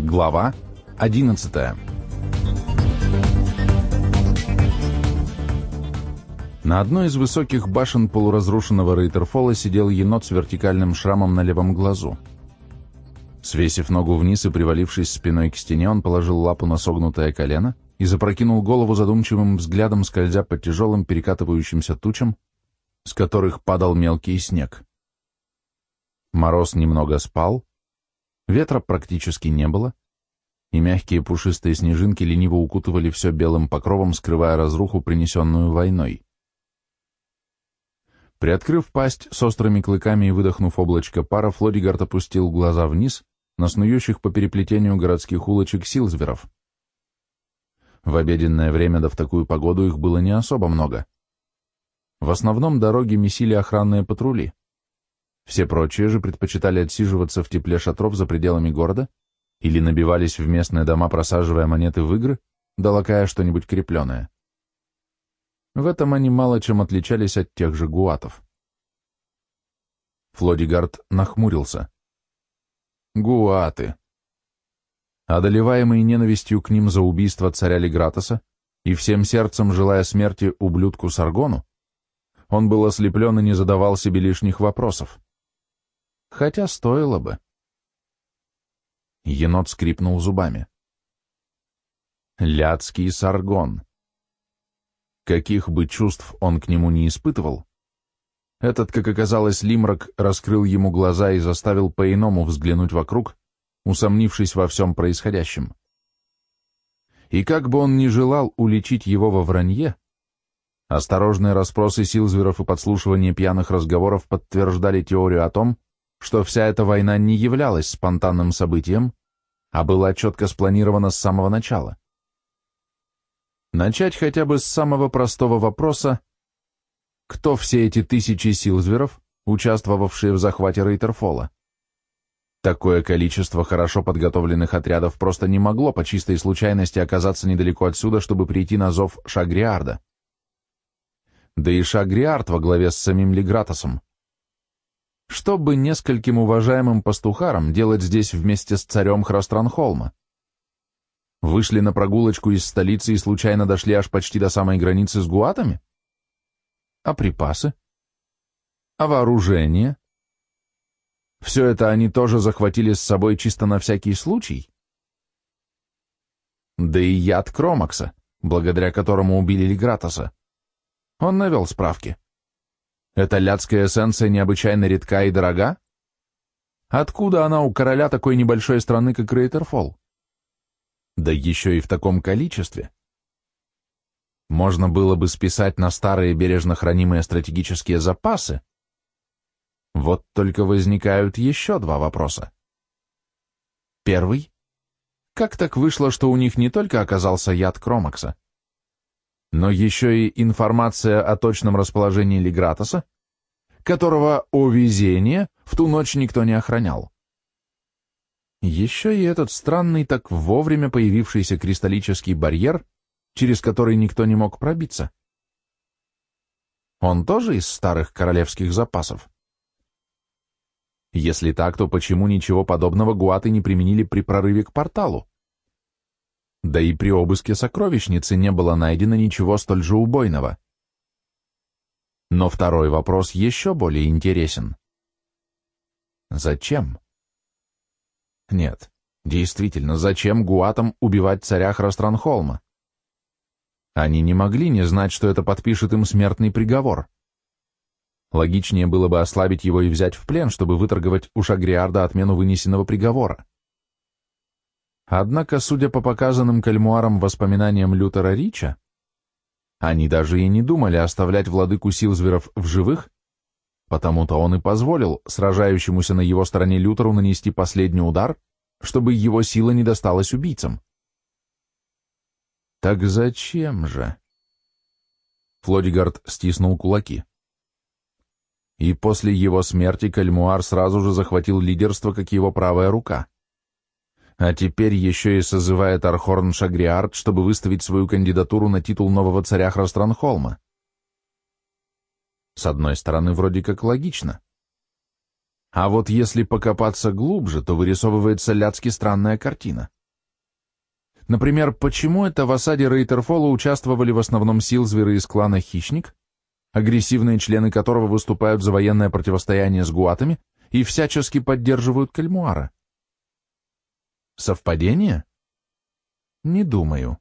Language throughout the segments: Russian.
Глава 11. На одной из высоких башен полуразрушенного Рейтерфолла сидел енот с вертикальным шрамом на левом глазу. Свесив ногу вниз и привалившись спиной к стене, он положил лапу на согнутое колено и запрокинул голову задумчивым взглядом, скользя по тяжелым перекатывающимся тучам, с которых падал мелкий снег. Мороз немного спал, ветра практически не было, и мягкие пушистые снежинки лениво укутывали все белым покровом, скрывая разруху, принесенную войной. Приоткрыв пасть с острыми клыками и выдохнув облачко пара, Флодигард опустил глаза вниз на снующих по переплетению городских улочек силзверов. В обеденное время, да в такую погоду, их было не особо много. В основном дороги месили охранные патрули. Все прочие же предпочитали отсиживаться в тепле шатров за пределами города или набивались в местные дома, просаживая монеты в игры, да лакая что-нибудь крепленое. В этом они мало чем отличались от тех же гуатов. Флодигард нахмурился. Гуаты. Одолеваемый ненавистью к ним за убийство царя Легратоса и всем сердцем желая смерти ублюдку Саргону, он был ослеплен и не задавал себе лишних вопросов. Хотя стоило бы. Енот скрипнул зубами. Ляцкий Саргон. Каких бы чувств он к нему не испытывал, этот, как оказалось, Лимрак раскрыл ему глаза и заставил по-иному взглянуть вокруг, усомнившись во всем происходящем. И как бы он ни желал уличить его во вранье, осторожные расспросы силзверов и подслушивание пьяных разговоров подтверждали теорию о том, что вся эта война не являлась спонтанным событием, а была четко спланирована с самого начала. Начать хотя бы с самого простого вопроса: кто все эти тысячи силзверов, участвовавшие в захвате Рейтерфолла? Такое количество хорошо подготовленных отрядов просто не могло по чистой случайности оказаться недалеко отсюда, чтобы прийти на зов Шагриарда. Да и Шагриард во главе с самим Легратосом. Что бы нескольким уважаемым пастухарам делать здесь вместе с царем Храстранхолма? Вышли на прогулочку из столицы и случайно дошли аж почти до самой границы с гуатами? А припасы? А вооружение? Все это они тоже захватили с собой чисто на всякий случай? Да и яд Кромакса, благодаря которому убили Легратоса. Он навел справки. Эта ляцкая эссенция необычайно редка и дорога? Откуда она у короля такой небольшой страны, как Рейтерфолл? Да еще и в таком количестве. Можно было бы списать на старые бережно хранимые стратегические запасы. Вот только возникают еще два вопроса. Первый. Как так вышло, что у них не только оказался яд Кромакса, но еще и информация о точном расположении Легратоса, которого, о везение, в ту ночь никто не охранял. Еще и этот странный, так вовремя появившийся кристаллический барьер, через который никто не мог пробиться. Он тоже из старых королевских запасов? Если так, то почему ничего подобного гуаты не применили при прорыве к порталу? Да и при обыске сокровищницы не было найдено ничего столь же убойного. Но второй вопрос еще более интересен. Зачем? Нет, действительно, зачем гуатам убивать царя Храстранхолма? Они не могли не знать, что это подпишет им смертный приговор. Логичнее было бы ослабить его и взять в плен, чтобы выторговать у Шагриарда отмену вынесенного приговора. Однако, судя по показанным Кальмуаром воспоминаниям Лютера Рича, они даже и не думали оставлять владыку силзверов в живых, потому-то он и позволил сражающемуся на его стороне Лютеру нанести последний удар, чтобы его сила не досталась убийцам. Так зачем же? Флодигард стиснул кулаки. И после его смерти Кальмуар сразу же захватил лидерство, как его правая рука. А теперь еще и созывает Архорн Шагриард, чтобы выставить свою кандидатуру на титул нового царя Храстранхолма. С одной стороны, вроде как логично. А вот если покопаться глубже, то вырисовывается ляцки странная картина. Например, почему это в осаде Рейтерфола участвовали в основном силзверы из клана Хищник, агрессивные члены которого выступают за военное противостояние с гуатами и всячески поддерживают Кальмуара? Совпадение? Не думаю.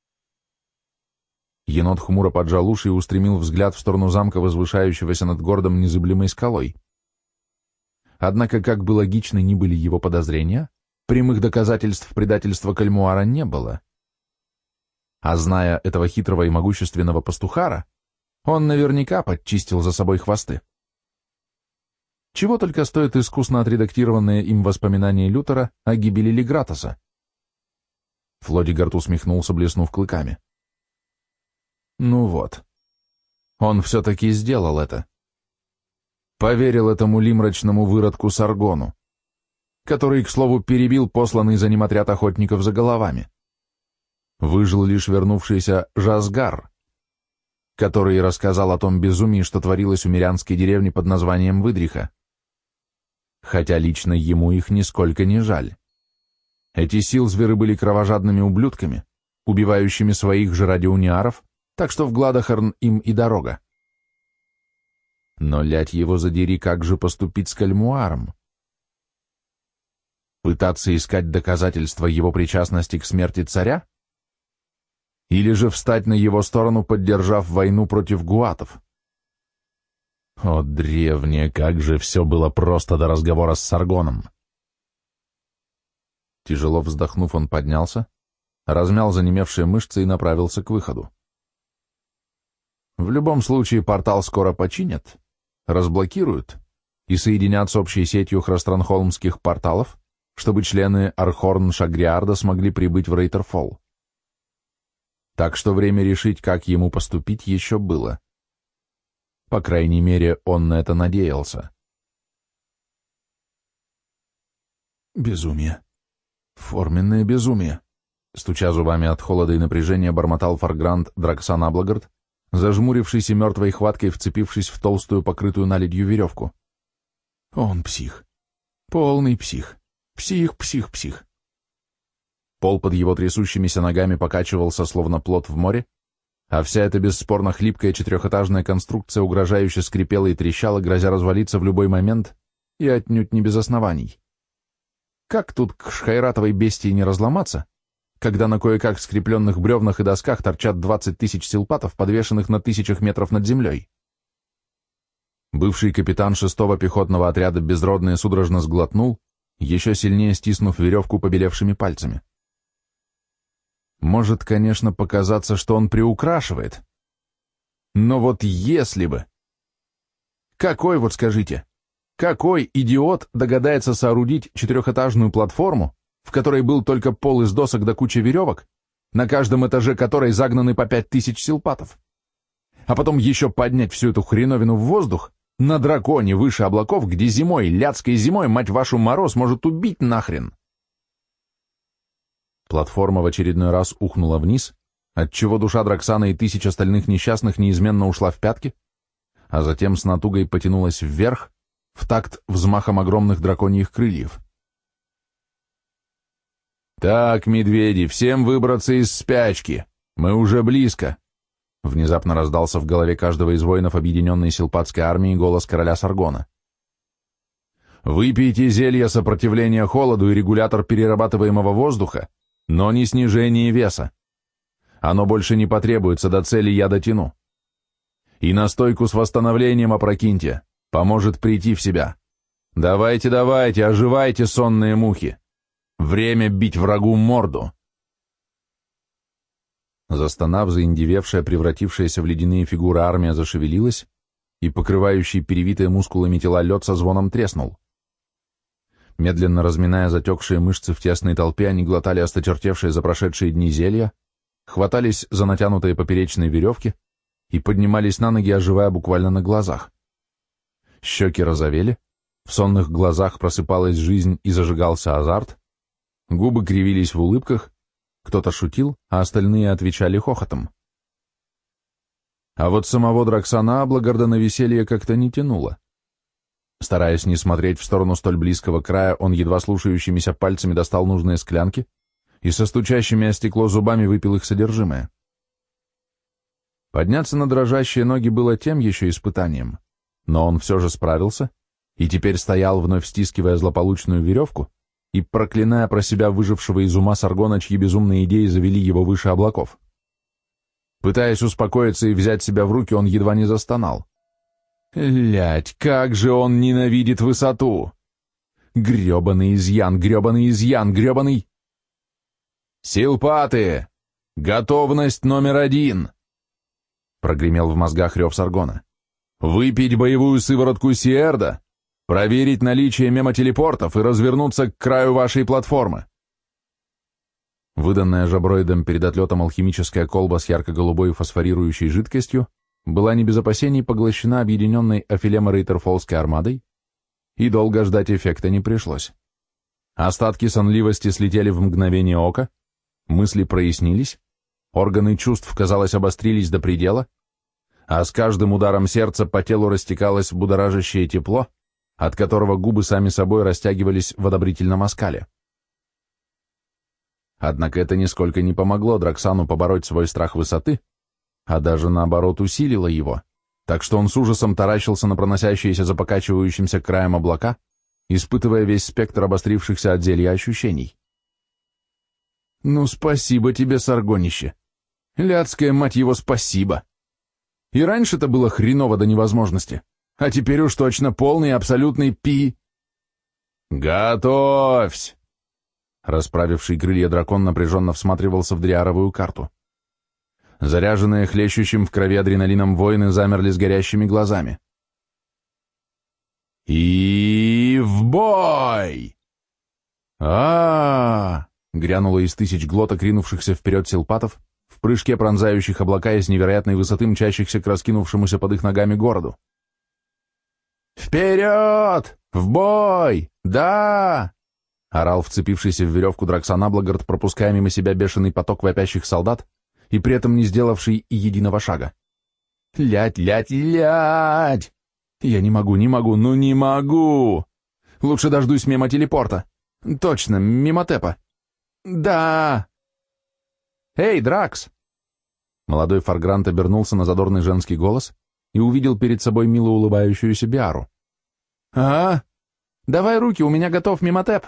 Енот хмуро поджал уши и устремил взгляд в сторону замка, возвышающегося над городом незыблемой скалой. Однако, как бы логичны ни были его подозрения, прямых доказательств предательства Кальмуара не было. А зная этого хитрого и могущественного пастухара, он наверняка подчистил за собой хвосты. Чего только стоит искусно отредактированное им воспоминание Лютера о гибели Легратоса. Флодигард усмехнулся, блеснув клыками. Ну вот, он все-таки сделал это. Поверил этому лимрачному выродку Саргону, который, к слову, перебил посланный за ним отряд охотников за головами. Выжил лишь вернувшийся Жазгар, который рассказал о том безумии, что творилось у мирянской деревни под названием Выдриха. Хотя лично ему их нисколько не жаль. Эти силзверы были кровожадными ублюдками, убивающими своих же ради униаров, так что в Гладохорн им и дорога. Но, лядь его задери, как же поступить с Кальмуаром? Пытаться искать доказательства его причастности к смерти царя? Или же встать на его сторону, поддержав войну против гуатов? О, древнее, как же все было просто до разговора с Саргоном! Тяжело вздохнув, он поднялся, размял занемевшие мышцы и направился к выходу. В любом случае портал скоро починят, разблокируют и соединят с общей сетью храстранхолмских порталов, чтобы члены Архорн-Шагриарда смогли прибыть в Рейтерфолл. Так что время решить, как ему поступить, еще было. По крайней мере, он на это надеялся. Безумие. Форменное безумие. Стуча зубами от холода и напряжения, бормотал Фаргранд Драксан Аблагард, зажмурившись и мертвой хваткой вцепившись в толстую, покрытую наледью веревку. Он псих. Полный псих. Псих. Пол под его трясущимися ногами покачивался, словно плот в море, а вся эта бесспорно хлипкая четырехэтажная конструкция угрожающе скрипела и трещала, грозя развалиться в любой момент, и отнюдь не без оснований. Как тут к шхайратовой бестии не разломаться, когда на кое-как скрепленных бревнах и досках торчат 20 тысяч силпатов, подвешенных на тысячах метров над землей? Бывший капитан 6-го пехотного отряда Безродный судорожно сглотнул, еще сильнее стиснув веревку побелевшими пальцами. Может, конечно, показаться, что он приукрашивает. Но вот если бы... Какой, вот скажите, какой идиот догадается соорудить четырехэтажную платформу, в которой был только пол из досок до кучи веревок, на каждом этаже которой загнаны по 5000 силпатов, а потом еще поднять всю эту хреновину в воздух на драконе выше облаков, где зимой, лядской зимой, мать вашу, мороз может убить нахрен? Платформа в очередной раз ухнула вниз, отчего душа Драксана и 1000 остальных несчастных неизменно ушла в пятки, а затем с натугой потянулась вверх, в такт взмахом огромных драконьих крыльев. «Так, медведи, всем выбраться из спячки! Мы уже близко!» Внезапно раздался в голове каждого из воинов объединенной силпатской армии голос короля Саргона. «Выпейте зелье сопротивления холоду и регулятор перерабатываемого воздуха, но не снижение веса. Оно больше не потребуется, до цели я дотяну. И настойку с восстановлением опрокиньте, поможет прийти в себя. Давайте, оживайте, сонные мухи. Время бить врагу морду!» Застонав, заиндевевшая, превратившаяся в ледяные фигуры армия зашевелилась, и покрывающий перевитые мускулами тела лед со звоном треснул. Медленно разминая затекшие мышцы в тесной толпе, они глотали осточертевшие за прошедшие дни зелья, хватались за натянутые поперечные веревки и поднимались на ноги, оживая буквально на глазах. Щеки розовели, в сонных глазах просыпалась жизнь и зажигался азарт, губы кривились в улыбках, кто-то шутил, а остальные отвечали хохотом. А вот самого Драксана Аблагарда на веселье как-то не тянуло. Стараясь не смотреть в сторону столь близкого края, он едва слушающимися пальцами достал нужные склянки и со стучащими о стекло зубами выпил их содержимое. Подняться на дрожащие ноги было тем еще испытанием, но он все же справился и теперь стоял, вновь стискивая злополучную веревку и проклиная про себя выжившего из ума Саргона, чьи безумные идеи завели его выше облаков. Пытаясь успокоиться и взять себя в руки, он едва не застонал. Лядь, как же он ненавидит высоту! Гребаный изъян, гребаный изъян, гребаный... «Силпаты! Готовность номер 1!» Прогремел в мозгах рев Саргона. «Выпить боевую сыворотку Сиэрда, проверить наличие мемотелепортов и развернуться к краю вашей платформы». Выданная жаброидом перед отлетом алхимическая колба с ярко-голубой фосфорирующей жидкостью была не без опасений поглощена объединенной Афилема Рейтерфоллской армадой, и долго ждать эффекта не пришлось. Остатки сонливости слетели в мгновение ока, мысли прояснились, органы чувств, казалось, обострились до предела, а с каждым ударом сердца по телу растекалось будоражащее тепло, от которого губы сами собой растягивались в одобрительном оскале. Однако это нисколько не помогло Драксану побороть свой страх высоты, а даже наоборот усилило его, так что он с ужасом таращился на проносящиеся за покачивающимся краем облака, испытывая весь спектр обострившихся от зелья ощущений. «Ну, спасибо тебе, Саргонище! Ляцкая, мать его, спасибо! И раньше-то было хреново до невозможности, а теперь уж точно полный абсолютный пи...» «Готовься!» Расправивший крылья дракон напряженно всматривался в дриаровую карту. Заряженные хлещущим в крови адреналином воины замерли с горящими глазами. «И в бой!» Грянуло из тысяч глоток ринувшихся вперед силпатов, в прыжке пронзающих облака и с невероятной высоты мчащихся к раскинувшемуся под их ногами городу. «Вперед! В бой! Да!» — орал вцепившийся в веревку Драксан Аблагард, пропуская мимо себя бешеный поток вопящих солдат и при этом не сделавший и единого шага. «Лядь, лядь, лядь! Я не могу, ну не могу! Лучше дождусь мимо телепорта. Точно, мимо Тэпа. Да!» «Эй, Дракс!» Молодой Фаргрант обернулся на задорный женский голос и увидел перед собой мило улыбающуюся Биару. «А? Давай руки, у меня готов мимотеп!»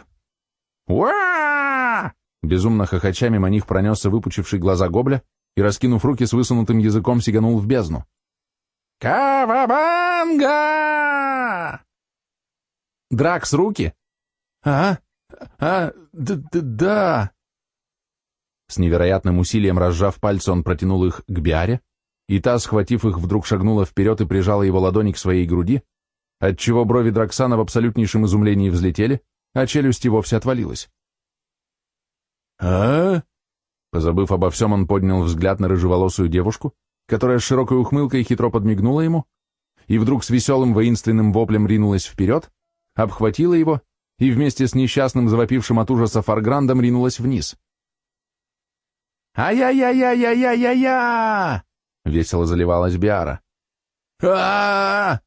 «Уа!» Безумно хохоча мимо них пронесся выпучивший глаза гобля и, раскинув руки с высунутым языком, сиганул в бездну. «Кавабанга!» «Дракс, руки!» «Да!» С невероятным усилием разжав пальцы, он протянул их к Биаре, и та, схватив их, вдруг шагнула вперед и прижала его ладони к своей груди, отчего брови Драксана в абсолютнейшем изумлении взлетели, а челюсть и вовсе отвалилась. Позабыв обо всем, он поднял взгляд на рыжеволосую девушку, которая с широкой ухмылкой хитро подмигнула ему, и вдруг с веселым воинственным воплем ринулась вперед, обхватила его и вместе с несчастным завопившим от ужаса Фарграндом ринулась вниз. «Ай-яй-яй-яй-яй-яй-яй-я!» — весело заливалась Биара. «А-а-а!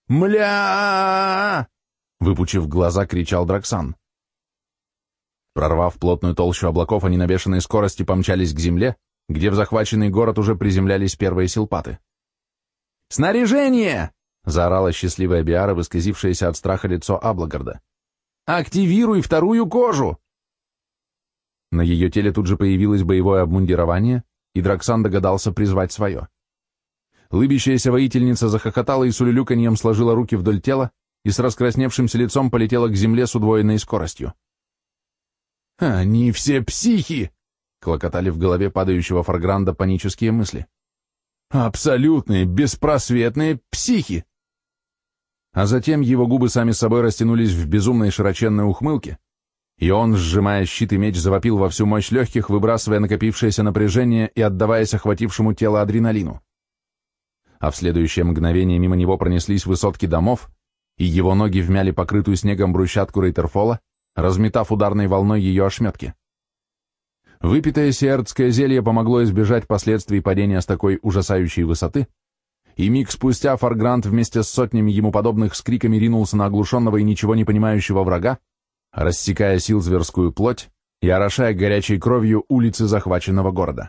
Мля!» — выпучив глаза, кричал Драксан. Прорвав плотную толщу облаков, они на бешеной скорости помчались к земле, где в захваченный город уже приземлялись первые силпаты. «Снаряжение!» — заорала счастливая Биара, выскозившаяся от страха лицо Аблагарда. «Активируй вторую кожу!» На ее теле тут же появилось боевое обмундирование, и Драксан догадался призвать свое. Лыбящаяся воительница захохотала и с улюлюканьем сложила руки вдоль тела и с раскрасневшимся лицом полетела к земле с удвоенной скоростью. «Они все психи!» — клокотали в голове падающего Фаргранда панические мысли. «Абсолютные, беспросветные психи!» А затем его губы сами собой растянулись в безумной широченной ухмылке, и он, сжимая щит и меч, завопил во всю мощь легких, выбрасывая накопившееся напряжение и отдаваясь охватившему тело адреналину. А в следующее мгновение мимо него пронеслись высотки домов, и его ноги вмяли покрытую снегом брусчатку Рейтерфола, разметав ударной волной ее ошметки. Выпитое сиэрдское зелье помогло избежать последствий падения с такой ужасающей высоты, и миг спустя Фаргрант вместе с сотнями ему подобных с криками ринулся на оглушенного и ничего не понимающего врага, рассекая сил зверскую плоть и орошая горячей кровью улицы захваченного города.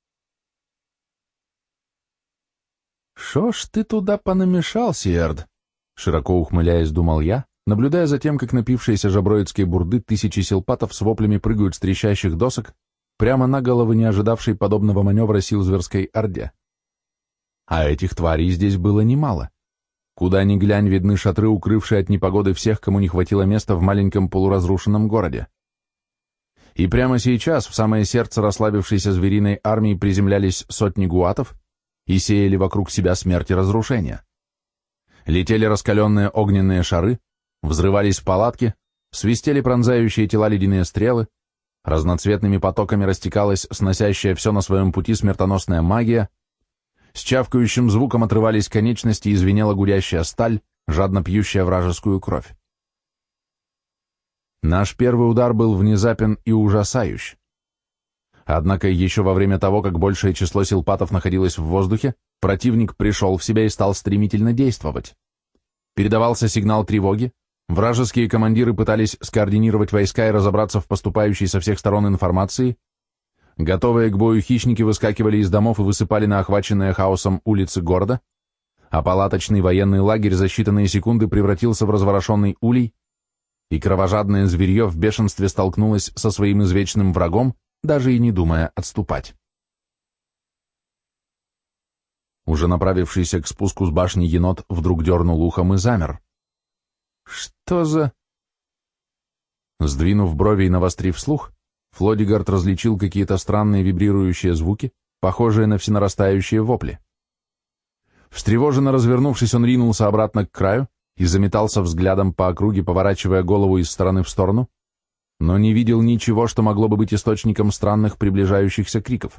«Шо ж ты туда понамешал, Сиэрд?» Широко ухмыляясь, думал я, наблюдая за тем, как напившиеся жаброидские бурды тысячи силпатов с воплями прыгают с трещащих досок прямо на головы не ожидавшей подобного маневра силзверской орде. А этих тварей здесь было немало. Куда ни глянь, видны шатры, укрывшие от непогоды всех, кому не хватило места в маленьком полуразрушенном городе. И прямо сейчас в самое сердце расслабившейся звериной армии приземлялись сотни гуатов и сеяли вокруг себя смерть и разрушения. Летели раскаленные огненные шары, взрывались палатки, свистели пронзающие тела ледяные стрелы, разноцветными потоками растекалась сносящая все на своем пути смертоносная магия, с чавкающим звуком отрывались конечности и звенела гудящая сталь, жадно пьющая вражескую кровь. Наш первый удар был внезапен и ужасающий. Однако еще во время того, как большее число силпатов находилось в воздухе, противник пришел в себя и стал стремительно действовать. Передавался сигнал тревоги, вражеские командиры пытались скоординировать войска и разобраться в поступающей со всех сторон информации, готовые к бою хищники выскакивали из домов и высыпали на охваченные хаосом улицы города, а палаточный военный лагерь за считанные секунды превратился в разворошенный улей, и кровожадное зверье в бешенстве столкнулось со своим извечным врагом, даже и не думая отступать. Уже направившийся к спуску с башни енот вдруг дернул ухом и замер. «Что за...» Сдвинув брови и навострив слух, Флодигард различил какие-то странные вибрирующие звуки, похожие на всенарастающие вопли. Встревоженно развернувшись, он ринулся обратно к краю и заметался взглядом по округе, поворачивая голову из стороны в сторону, но не видел ничего, что могло бы быть источником странных приближающихся криков.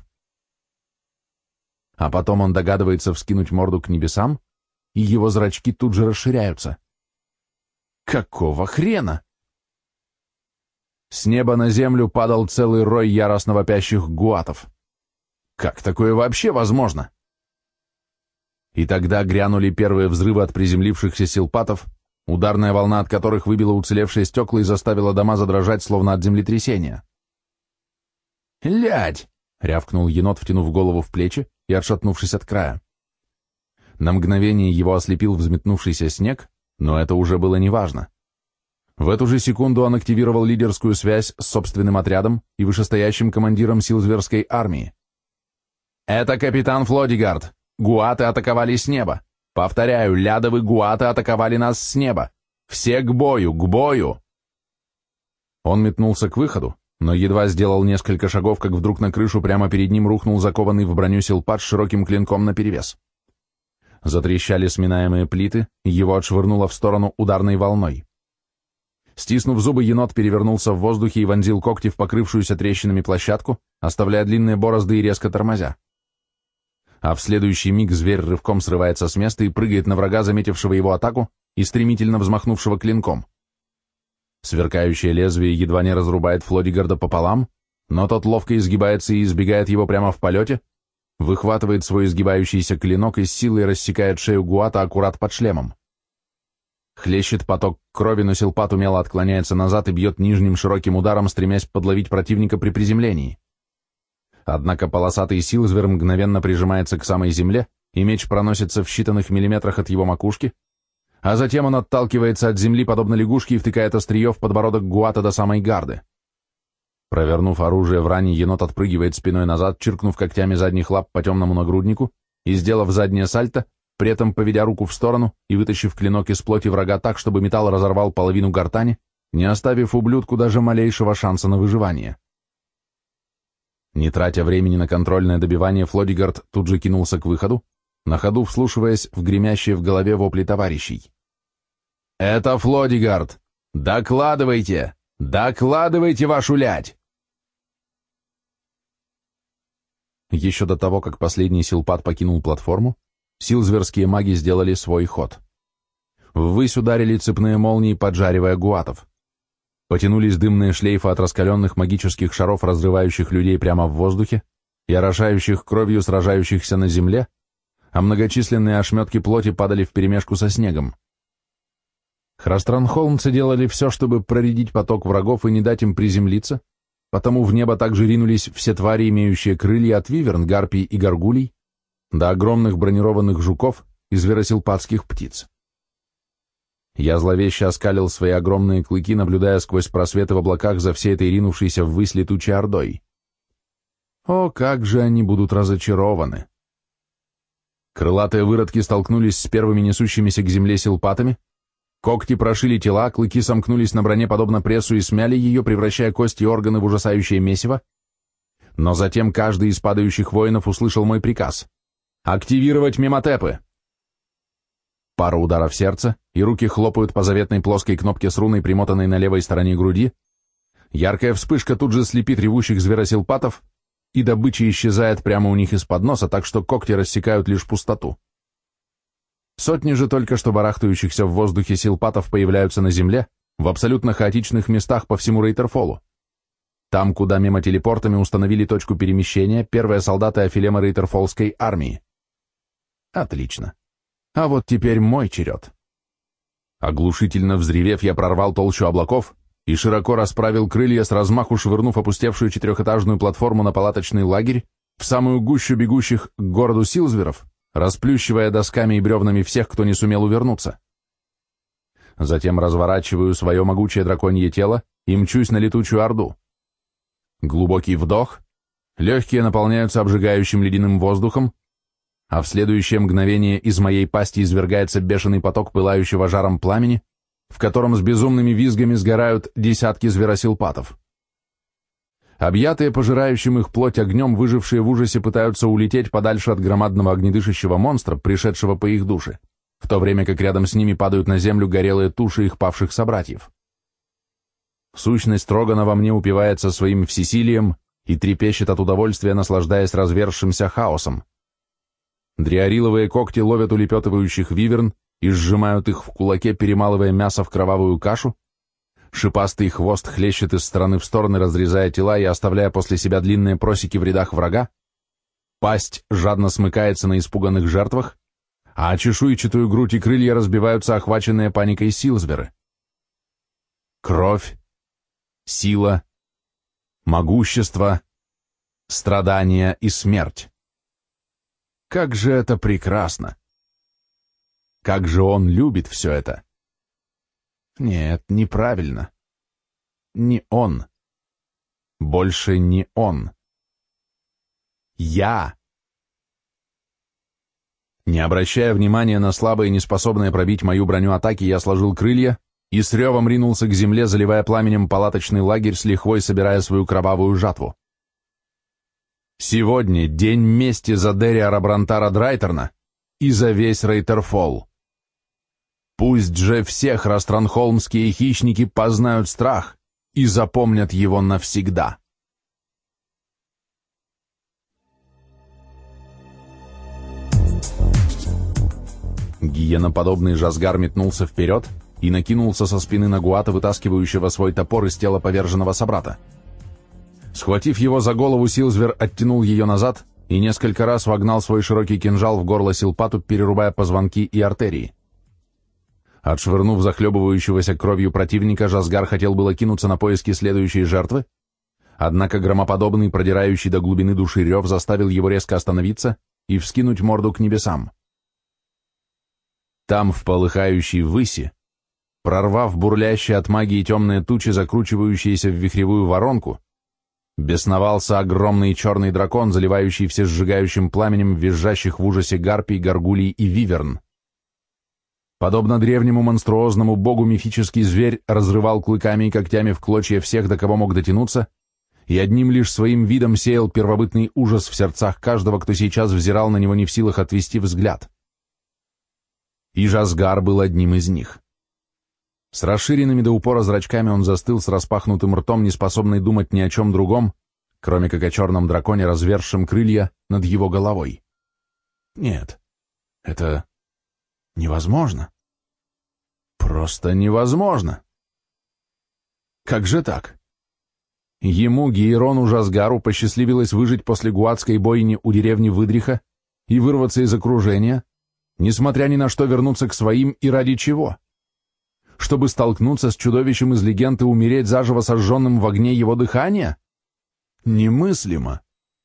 А потом он догадывается вскинуть морду к небесам, и его зрачки тут же расширяются. Какого хрена? С неба на землю падал целый рой яростно вопящих гуатов. Как такое вообще возможно? И тогда грянули первые взрывы от приземлившихся силпатов, ударная волна от которых выбила уцелевшие стекла и заставила дома задрожать, словно от землетрясения. «Лядь!» — рявкнул енот, втянув голову в плечи и отшатнувшись от края. На мгновение его ослепил взметнувшийся снег, но это уже было неважно. В эту же секунду он активировал лидерскую связь с собственным отрядом и вышестоящим командиром сил зверской армии. «Это капитан Флодигард! Гуаты атаковали с неба! Повторяю, лядовы гуаты атаковали нас с неба! Все к бою, к бою!» Он метнулся к выходу, но едва сделал несколько шагов, как вдруг на крышу прямо перед ним рухнул закованный в броню силпат с широким клинком наперевес. Затрещали сминаемые плиты, и его отшвырнуло в сторону ударной волной. Стиснув зубы, енот перевернулся в воздухе и вонзил когти в покрывшуюся трещинами площадку, оставляя длинные борозды и резко тормозя. А в следующий миг зверь рывком срывается с места и прыгает на врага, заметившего его атаку и стремительно взмахнувшего клинком. Сверкающее лезвие едва не разрубает Флодигарда пополам, но тот ловко изгибается и избегает его прямо в полете, выхватывает свой изгибающийся клинок и с силой рассекает шею гуата аккурат под шлемом. Хлещет поток крови, но силпат умело отклоняется назад и бьет нижним широким ударом, стремясь подловить противника при приземлении. Однако полосатый силзвер мгновенно прижимается к самой земле, и меч проносится в считанных миллиметрах от его макушки, а затем он отталкивается от земли, подобно лягушке, и втыкает острие в подбородок гуата до самой гарды. Провернув оружие в ране, енот отпрыгивает спиной назад, чиркнув когтями задних лап по темному нагруднику и, сделав заднее сальто, при этом поведя руку в сторону и вытащив клинок из плоти врага так, чтобы металл разорвал половину гортани, не оставив ублюдку даже малейшего шанса на выживание. Не тратя времени на контрольное добивание, Флодигард тут же кинулся к выходу, на ходу вслушиваясь в гремящие в голове вопли товарищей. «Это Флодигард! Докладывайте! Докладывайте, вашу лядь!» Еще до того, как последний силпат покинул платформу, силзверские маги сделали свой ход. Ввысь ударили цепные молнии, поджаривая гуатов. Потянулись дымные шлейфы от раскаленных магических шаров, разрывающих людей прямо в воздухе и орошающих кровью сражающихся на земле, а многочисленные ошметки плоти падали вперемешку со снегом. Храстранхолмцы делали все, чтобы проредить поток врагов и не дать им приземлиться, потому в небо также ринулись все твари, имеющие крылья, от виверн, гарпий и горгулей, до огромных бронированных жуков и зверосилпатских птиц. Я зловеще оскалил свои огромные клыки, наблюдая сквозь просветы в облаках за всей этой ринувшейся ввысь летучей ордой. О, как же они будут разочарованы! Крылатые выродки столкнулись с первыми несущимися к земле силпатами, когти прошили тела, клыки сомкнулись на броне подобно прессу и смяли ее, превращая кости и органы в ужасающее месиво, но затем каждый из падающих воинов услышал мой приказ — активировать мемотепы. Пара ударов сердца, и руки хлопают по заветной плоской кнопке с руной, примотанной на левой стороне груди. Яркая вспышка тут же слепит ревущих зверосилпатов, и добыча исчезает прямо у них из-под носа, так что когти рассекают лишь пустоту. Сотни же только что барахтающихся в воздухе силпатов появляются на земле, в абсолютно хаотичных местах по всему Рейтерфолу. Там, куда мемотелепортами установили точку перемещения первые солдаты Афилема Рейтерфолской армии. Отлично. А вот теперь мой черед. Оглушительно взревев, я прорвал толщу облаков и широко расправил крылья, с размаху швырнув опустевшую 4-этажную платформу на палаточный лагерь в самую гущу бегущих к городу Силзверов, расплющивая досками и бревнами всех, кто не сумел увернуться. Затем разворачиваю свое могучее драконье тело и мчусь на летучую орду. Глубокий вдох, легкие наполняются обжигающим ледяным воздухом, а в следующее мгновение из моей пасти извергается бешеный поток пылающего жаром пламени, в котором с безумными визгами сгорают десятки зверосилпатов. Объятые пожирающим их плоть огнем, выжившие в ужасе пытаются улететь подальше от громадного огнедышащего монстра, пришедшего по их душе, в то время как рядом с ними падают на землю горелые туши их павших собратьев. Сущность Рогана во мне упивается своим всесилием и трепещет от удовольствия, наслаждаясь разверзшимся хаосом. Дриариловые когти ловят улепетывающих виверн и сжимают их в кулаке, перемалывая мясо в кровавую кашу. Шипастый хвост хлещет из стороны в стороны, разрезая тела и оставляя после себя длинные просеки в рядах врага. Пасть жадно смыкается на испуганных жертвах, а чешуйчатую грудь и крылья разбиваются охваченные паникой силзверы. Кровь, сила, могущество, страдания и смерть. Как же это прекрасно! Как же он любит все это! Нет, неправильно. Не он. Больше не он. Я. Не обращая внимания на слабое и неспособное пробить мою броню атаки, я сложил крылья и с ревом ринулся к земле, заливая пламенем палаточный лагерь, с лихвой собирая свою кровавую жатву. Сегодня день мести за Дериара Брантара Драйтерна и за весь Рейтерфолл. Пусть же все храстранхолмские хищники познают страх и запомнят его навсегда. Гиеноподобный Жазгар метнулся вперед и накинулся со спины на Гуата, вытаскивающего свой топор из тела поверженного собрата. Схватив его за голову, Силзвер оттянул ее назад и несколько раз вогнал свой широкий кинжал в горло Силпату, перерубая позвонки и артерии. Отшвырнув захлебывающегося кровью противника, Жазгар хотел было кинуться на поиски следующей жертвы, однако громоподобный, продирающий до глубины души рев заставил его резко остановиться и вскинуть морду к небесам. Там, в полыхающей выси, прорвав бурлящие от магии темные тучи, закручивающиеся в вихревую воронку, бесновался огромный черный дракон, заливающий все сжигающим пламенем визжащих в ужасе гарпий, горгулей и виверн. Подобно древнему монструозному богу, мифический зверь разрывал клыками и когтями в клочья всех, до кого мог дотянуться, и одним лишь своим видом сеял первобытный ужас в сердцах каждого, кто сейчас взирал на него, не в силах отвести взгляд. И Жазгар был одним из них. С расширенными до упора зрачками он застыл с распахнутым ртом, не способный думать ни о чем другом, кроме как о черном драконе, разверзшем крылья над его головой. Нет, это невозможно. Просто невозможно. Как же так? Ему, Гиерону Жазгару, посчастливилось выжить после гуатской бойни у деревни Выдриха и вырваться из окружения, несмотря ни на что вернуться к своим, и ради чего? Чтобы столкнуться с чудовищем из легенд и умереть заживо сожженным в огне его дыхания? Немыслимо.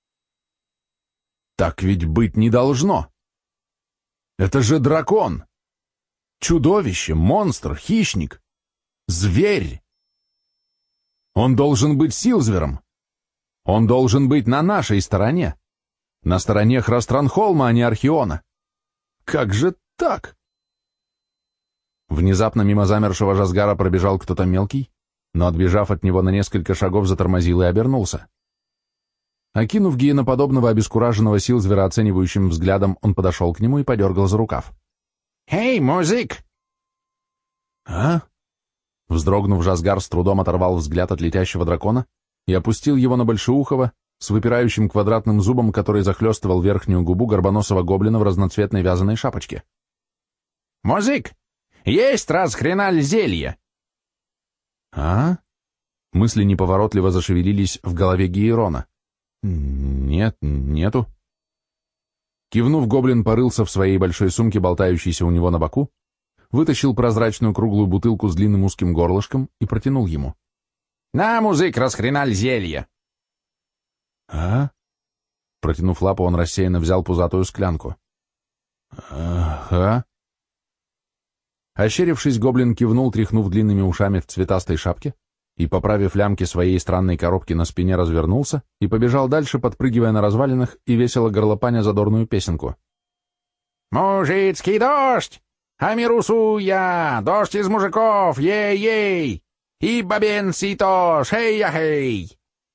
Так ведь быть не должно. Это же дракон. Чудовище, монстр, хищник, зверь. Он должен быть Силзвером. Он должен быть на нашей стороне. На стороне Храстранхолма, а не Архиона. Как же так? Внезапно мимо замершего Жазгара пробежал кто-то мелкий, но, отбежав от него на несколько шагов, затормозил и обернулся. Окинув гиеноподобного обескураженного Силзвера оценивающим взглядом, он подошел к нему и подергал за рукав. «Эй, музик!» «А?» Вздрогнув, Жазгар с трудом оторвал взгляд от летящего дракона и опустил его на Большеухова с выпирающим квадратным зубом, который захлестывал верхнюю губу горбоносого гоблина в разноцветной вязаной шапочке. «Музик! Есть расхреналь зелье!» «А?» Мысли неповоротливо зашевелились в голове Гиерона. «Нет, нету». Кивнув, гоблин порылся в своей большой сумке, болтающейся у него на боку, вытащил прозрачную круглую бутылку с длинным узким горлышком и протянул ему. «На, музык, расхреналь зелье!» «А?» Протянув лапу, он рассеянно взял пузатую склянку. «Ага». Ощерившись, гоблин кивнул, тряхнув длинными ушами в цветастой шапке, и, поправив лямки своей странной коробки на спине, развернулся и побежал дальше, подпрыгивая на развалинах и весело горлопаня задорную песенку. «Мужицкий дождь! Амирусуя! Дождь из мужиков! Ей-ей! И бабенсито! Шей-я-хей!»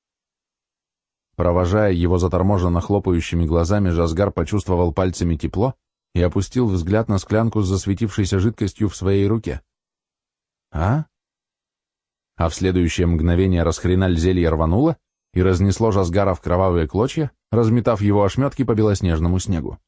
Провожая его заторможенно хлопающими глазами, Жазгар почувствовал пальцами тепло и опустил взгляд на склянку с засветившейся жидкостью в своей руке. «А?» А в следующее мгновение расхреналь зелье рвануло и разнесло Жазгара в кровавые клочья, разметав его ошметки по белоснежному снегу.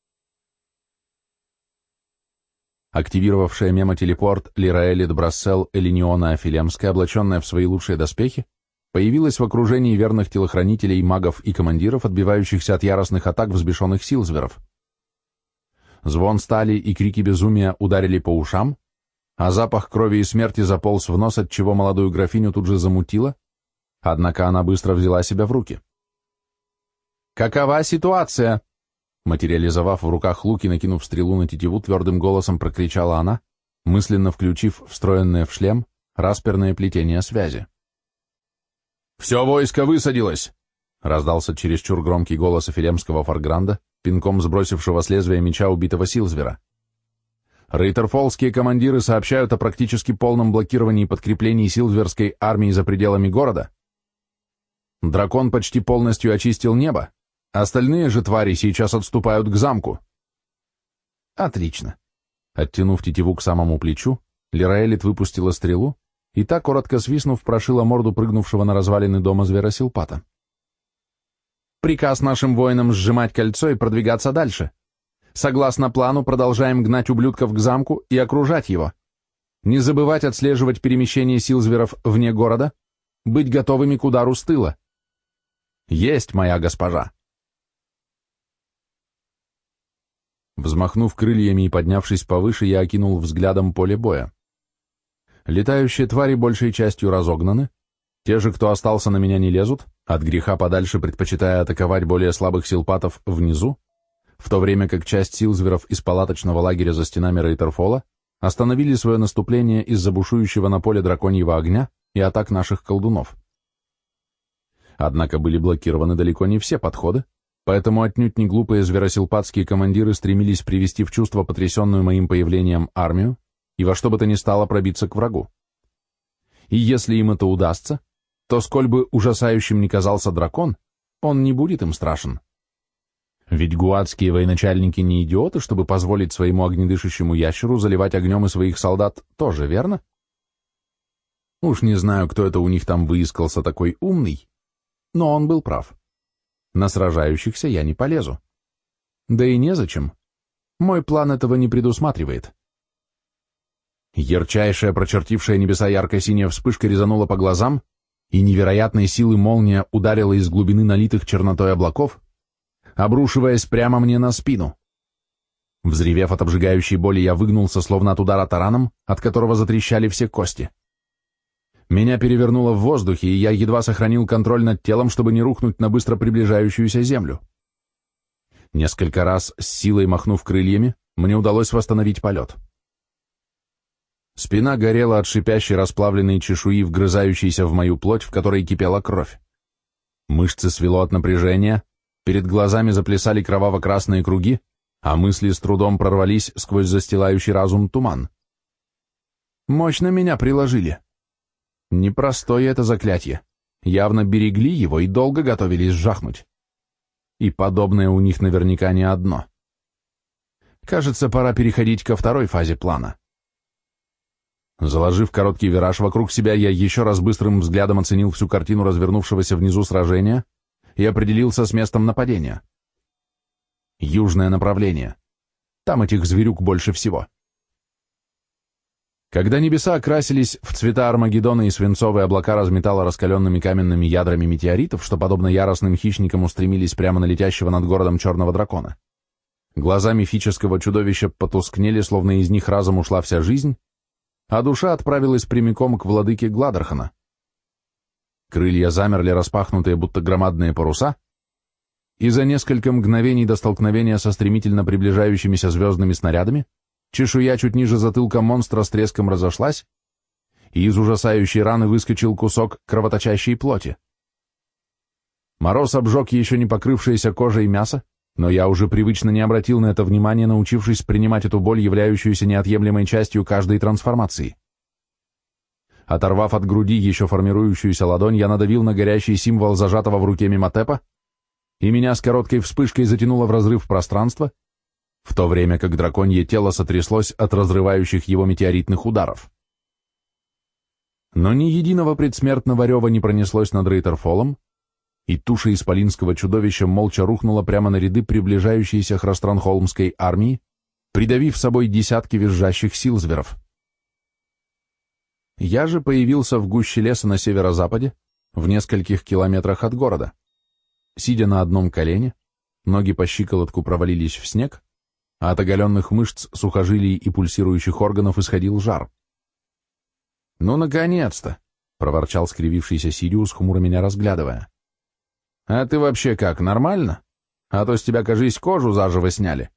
Активировавшая мемо-телепорт Лираэлит Брассел Элиниона Афилемская, облаченная в свои лучшие доспехи, появилась в окружении верных телохранителей, магов и командиров, отбивающихся от яростных атак взбешенных силзверов. Звон стали и крики безумия ударили по ушам, а запах крови и смерти заполз в нос, отчего молодую графиню тут же замутило, однако она быстро взяла себя в руки. «Какова ситуация?» Материализовав в руках лук и накинув стрелу на тетиву, твердым голосом прокричала она, мысленно включив встроенное в шлем расперное плетение связи. «Все войско высадилось!» — раздался чересчур громкий голос Афилемского Фаргранда, пинком сбросившего с лезвия меча убитого Силзвера. Рейтерфолские командиры сообщают о практически полном блокировании подкреплений Силзверской армии за пределами города. Дракон почти полностью очистил небо, остальные же твари сейчас отступают к замку. Отлично. Оттянув тетиву к самому плечу, Лираэлит выпустила стрелу, и та, коротко свистнув, прошила морду прыгнувшего на развалины дома зверосилпата. Приказ нашим воинам сжимать кольцо и продвигаться дальше. Согласно плану, продолжаем гнать ублюдков к замку и окружать его. Не забывать отслеживать перемещение силзверов вне города, быть готовыми к удару с тыла. Есть, моя госпожа. Взмахнув крыльями и поднявшись повыше, я окинул взглядом поле боя. Летающие твари большей частью разогнаны, те же, кто остался, на меня не лезут, от греха подальше предпочитая атаковать более слабых силпатов внизу, в то время как часть силзверов из палаточного лагеря за стенами Рейтерфола остановили свое наступление из-за бушующего на поле драконьего огня и атак наших колдунов. Однако были блокированы далеко не все подходы, поэтому отнюдь не глупые зверосилпатские командиры стремились привести в чувство потрясенную моим появлением армию и во что бы то ни стало пробиться к врагу. И если им это удастся, то сколь бы ужасающим ни казался дракон, он не будет им страшен. Ведь гуадские военачальники не идиоты, чтобы позволить своему огнедышащему ящеру заливать огнем и своих солдат тоже, верно? Уж не знаю, кто это у них там выискался такой умный, но он был прав. На сражающихся я не полезу. Да и незачем. Мой план этого не предусматривает. Ярчайшая, прочертившая небеса ярко-синяя вспышка резанула по глазам, и невероятной силы молния ударила из глубины налитых чернотой облаков, обрушиваясь прямо мне на спину. Взревев от обжигающей боли, я выгнулся, словно от удара тараном, от которого затрещали все кости. Меня перевернуло в воздухе, и я едва сохранил контроль над телом, чтобы не рухнуть на быстро приближающуюся землю. Несколько раз, с силой махнув крыльями, мне удалось восстановить полет. Спина горела от шипящей расплавленной чешуи, вгрызающейся в мою плоть, в которой кипела кровь. Мышцы свело от напряжения, перед глазами заплясали кроваво-красные круги, а мысли с трудом прорвались сквозь застилающий разум туман. Мощно меня приложили. Непростое это заклятие. Явно берегли его и долго готовились жахнуть. И подобное у них наверняка не одно. Кажется, пора переходить ко второй фазе плана. Заложив короткий вираж вокруг себя, я еще раз быстрым взглядом оценил всю картину развернувшегося внизу сражения и определился с местом нападения. Южное направление. Там этих зверюк больше всего. Когда небеса окрасились в цвета Армагеддона и свинцовые облака разметало раскаленными каменными ядрами метеоритов, что, подобно яростным хищникам, устремились прямо на летящего над городом черного дракона, глаза мифического чудовища потускнели, словно из них разом ушла вся жизнь, а душа отправилась прямиком к владыке Гладархана. Крылья замерли, распахнутые, будто громадные паруса, и за несколько мгновений до столкновения со стремительно приближающимися звездными снарядами чешуя чуть ниже затылка монстра с треском разошлась, и из ужасающей раны выскочил кусок кровоточащей плоти. Мороз обжег еще не покрывшееся кожей мясо, но я уже привычно не обратил на это внимания, научившись принимать эту боль, являющуюся неотъемлемой частью каждой трансформации. Оторвав от груди еще формирующуюся ладонь, я надавил на горящий символ зажатого в руке мимотепа, и меня с короткой вспышкой затянуло в разрыв пространства, в то время как драконье тело сотряслось от разрывающих его метеоритных ударов. Но ни единого предсмертного рева не пронеслось над Рейтерфоллом, и туша исполинского чудовища молча рухнула прямо на ряды приближающейся Храстранхолмской армии, придавив собой десятки визжащих силзверов. Я же появился в гуще леса на северо-западе, в нескольких километрах от города. Сидя на одном колене, ноги по щиколотку провалились в снег, а от оголенных мышц, сухожилий и пульсирующих органов исходил жар. «Ну, наконец-то!» — проворчал скривившийся Сириус, хмуро меня разглядывая. «А ты вообще как, нормально? А то с тебя, кажись, кожу заживо сняли».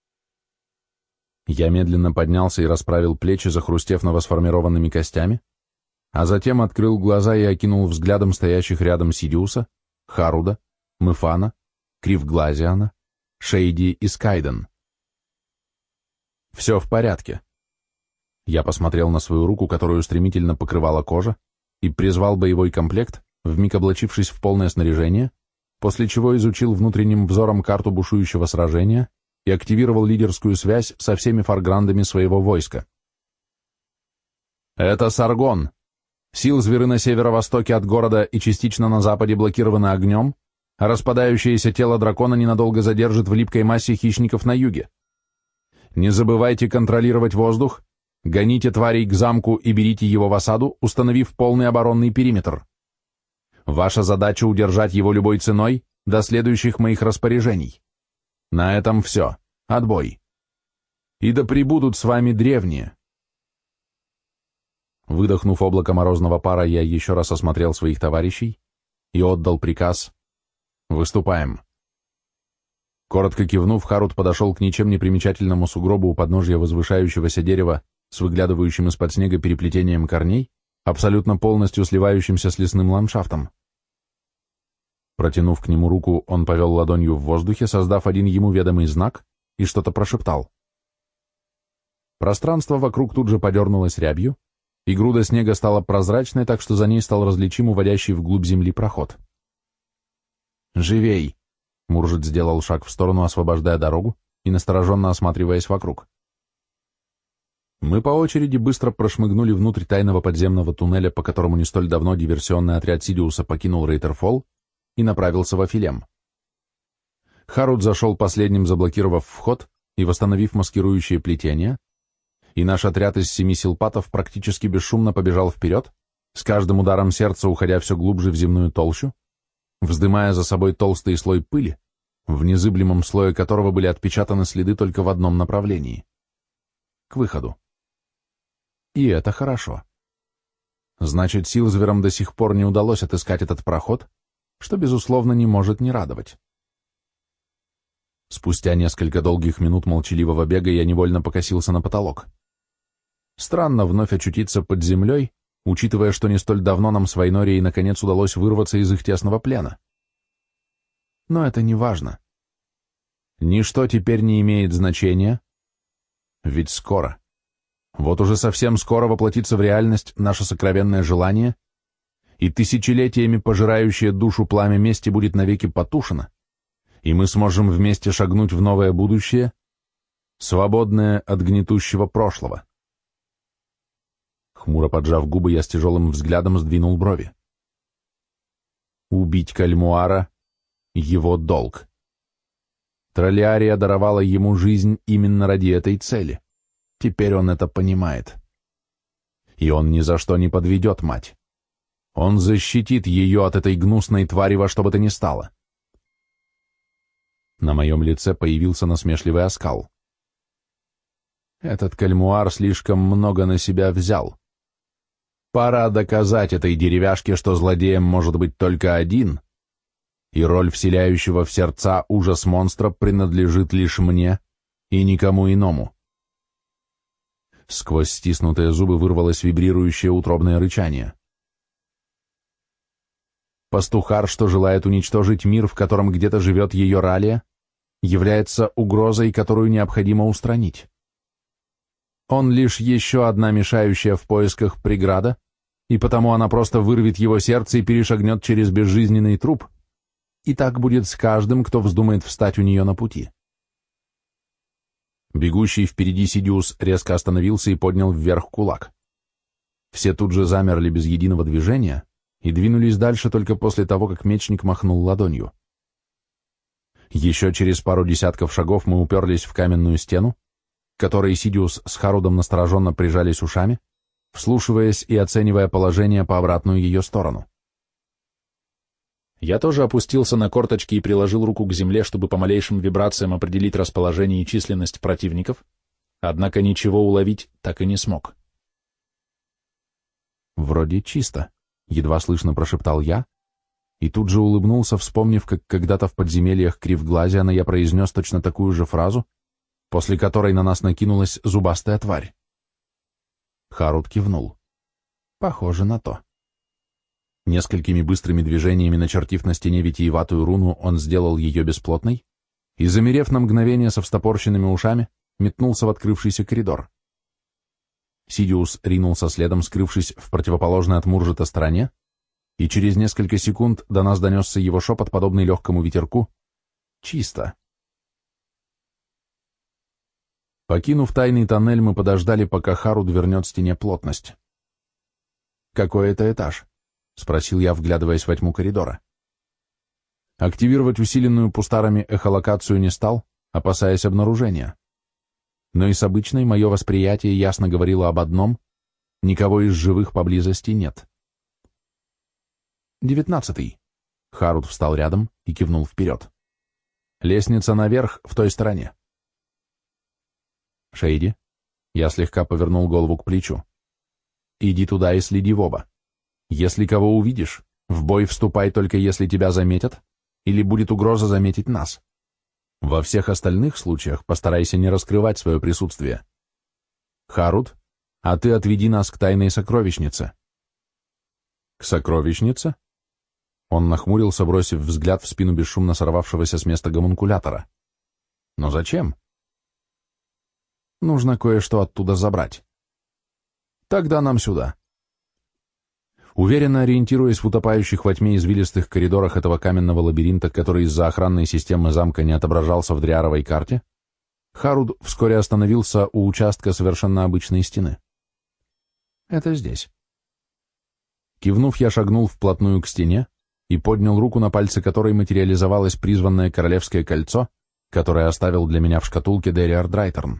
Я медленно поднялся и расправил плечи, захрустев новосформированными костями, а затем открыл глаза и окинул взглядом стоящих рядом Сидиуса, Харуда, Мефана, Кривглазиана, Шейди и Скайден. Все в порядке. Я посмотрел на свою руку, которую стремительно покрывала кожа, и призвал боевой комплект, вмиг облачившись в полное снаряжение, после чего изучил внутренним взором карту бушующего сражения и активировал лидерскую связь со всеми фарграндами своего войска. «Это Саргон. Силзверы на северо-востоке от города и частично на западе блокированы огнем, а распадающееся тело дракона ненадолго задержит в липкой массе хищников на юге. Не забывайте контролировать воздух, гоните тварей к замку и берите его в осаду, установив полный оборонный периметр. Ваша задача — удержать его любой ценой до следующих моих распоряжений. На этом все. Отбой. И да пребудут с вами древние». Выдохнув облако морозного пара, я еще раз осмотрел своих товарищей и отдал приказ «Выступаем». Коротко кивнув, Харуд подошел к ничем не примечательному сугробу у подножья возвышающегося дерева с выглядывающим из-под снега переплетением корней, абсолютно полностью сливающимся с лесным ландшафтом. Протянув к нему руку, он повел ладонью в воздухе, создав один ему ведомый знак, и что-то прошептал. Пространство вокруг тут же подернулось рябью, и груда снега стала прозрачной, так что за ней стал различим уводящий вглубь земли проход. «Живей!» — Муржит сделал шаг в сторону, освобождая дорогу и настороженно осматриваясь вокруг. Мы по очереди быстро прошмыгнули внутрь тайного подземного туннеля, по которому не столь давно диверсионный отряд Сидиуса покинул Рейтерфолл и направился в Афилем. Харуд зашел последним, заблокировав вход и восстановив маскирующее плетение, и наш отряд из 7 силпатов практически бесшумно побежал вперед, с каждым ударом сердца уходя все глубже в земную толщу, вздымая за собой толстый слой пыли, в незыблемом слое которого были отпечатаны следы только в одном направлении — к выходу. И это хорошо. Значит, Силзверам до сих пор не удалось отыскать этот проход, что, безусловно, не может не радовать. Спустя несколько долгих минут молчаливого бега я невольно покосился на потолок. Странно вновь очутиться под землей, учитывая, что не столь давно нам с Вайнорией наконец удалось вырваться из их тесного плена. Но это не важно. Ничто теперь не имеет значения, ведь скоро, вот уже совсем скоро воплотится в реальность наше сокровенное желание, и тысячелетиями пожирающее душу пламя мести будет навеки потушено, и мы сможем вместе шагнуть в новое будущее, свободное от гнетущего прошлого. Хмуро поджав губы, я с тяжелым взглядом сдвинул брови. Убить Кальмуара — его долг. Троллиария даровала ему жизнь именно ради этой цели. Теперь он это понимает. И он ни за что не подведет мать. Он защитит ее от этой гнусной твари во что бы то ни стало. На моем лице появился насмешливый оскал. Этот Кальмуар слишком много на себя взял. Пора доказать этой деревяшке, что злодеем может быть только один, и роль вселяющего в сердца ужас монстра принадлежит лишь мне и никому иному. Сквозь стиснутые зубы вырвалось вибрирующее утробное рычание. Пастухар, что желает уничтожить мир, в котором где-то живет ее Ралия, является угрозой, которую необходимо устранить. Он лишь еще одна мешающая в поисках преграда, и потому она просто вырвет его сердце и перешагнет через безжизненный труп, и так будет с каждым, кто вздумает встать у нее на пути. Бегущий впереди Сидиус резко остановился и поднял вверх кулак. Все тут же замерли без единого движения и двинулись дальше только после того, как мечник махнул ладонью. Еще через пару десятков шагов мы уперлись в каменную стену, к которой Сидиус с Харудом настороженно прижались ушами, вслушиваясь и оценивая положение по обратную ее сторону. Я тоже опустился на корточки и приложил руку к земле, чтобы по малейшим вибрациям определить расположение и численность противников, однако ничего уловить так и не смог. «Вроде чисто», — едва слышно прошептал я, и тут же улыбнулся, вспомнив, как когда-то в подземельях Кривглазиана я произнес точно такую же фразу, после которой на нас накинулась зубастая тварь. Харуд кивнул. «Похоже на то». Несколькими быстрыми движениями начертив на стене витиеватую руну, он сделал ее бесплотной и, замерев на мгновение со встопорщенными ушами, метнулся в открывшийся коридор. Сидиус ринулся следом, скрывшись в противоположной от Муржета стороне, и через несколько секунд до нас донесся его шепот, подобный легкому ветерку. «Чисто». Покинув тайный тоннель, мы подождали, пока Харуд вернет стене плотность. «Какой это этаж?» — спросил я, вглядываясь во тьму коридора. Активировать усиленную пустарами эхолокацию не стал, опасаясь обнаружения. Но и с обычной мое восприятие ясно говорило об одном — никого из живых поблизости нет. 19-й. Харуд встал рядом и кивнул вперед. Лестница наверх, в той стороне. Шейди. Я слегка повернул голову к плечу. Иди туда и следи в оба. Если кого увидишь, в бой вступай только если тебя заметят, или будет угроза заметить нас. Во всех остальных случаях постарайся не раскрывать свое присутствие. Харуд, а ты отведи нас к тайной сокровищнице. К сокровищнице? Он нахмурился, бросив взгляд в спину бесшумно сорвавшегося с места гомункулятора. Но зачем? Нужно кое-что оттуда забрать. Тогда нам сюда. Уверенно ориентируясь в утопающих во тьме извилистых коридорах этого каменного лабиринта, который из-за охранной системы замка не отображался в дриаровой карте, Харуд вскоре остановился у участка совершенно обычной стены. Это здесь. Кивнув, я шагнул вплотную к стене и поднял руку, на пальце которой материализовалось призванное королевское кольцо, которое оставил для меня в шкатулке Дериар Драйтерн.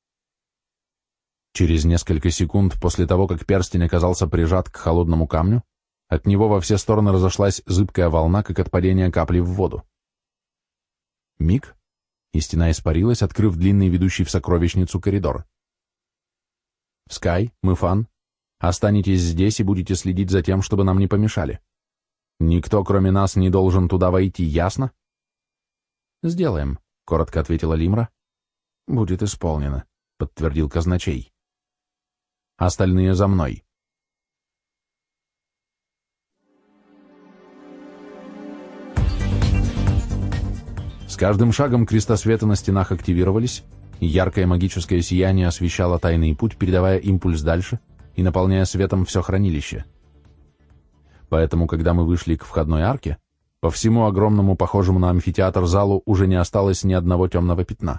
Через несколько секунд после того, как перстень оказался прижат к холодному камню, от него во все стороны разошлась зыбкая волна, как от падения капли в воду. Миг, и стена испарилась, открыв длинный ведущий в сокровищницу коридор. Скай, Мыфан, Останетесь здесь и будете следить за тем, чтобы нам не помешали. Никто, кроме нас, не должен туда войти, ясно? Сделаем, — коротко ответила Лимра. Будет исполнено, — подтвердил казначей. Остальные за мной. С каждым шагом крестосветы на стенах активировались, и яркое магическое сияние освещало тайный путь, передавая импульс дальше и наполняя светом все хранилище. Поэтому, когда мы вышли к входной арке, по всему огромному, похожему на амфитеатр залу уже не осталось ни одного темного пятна.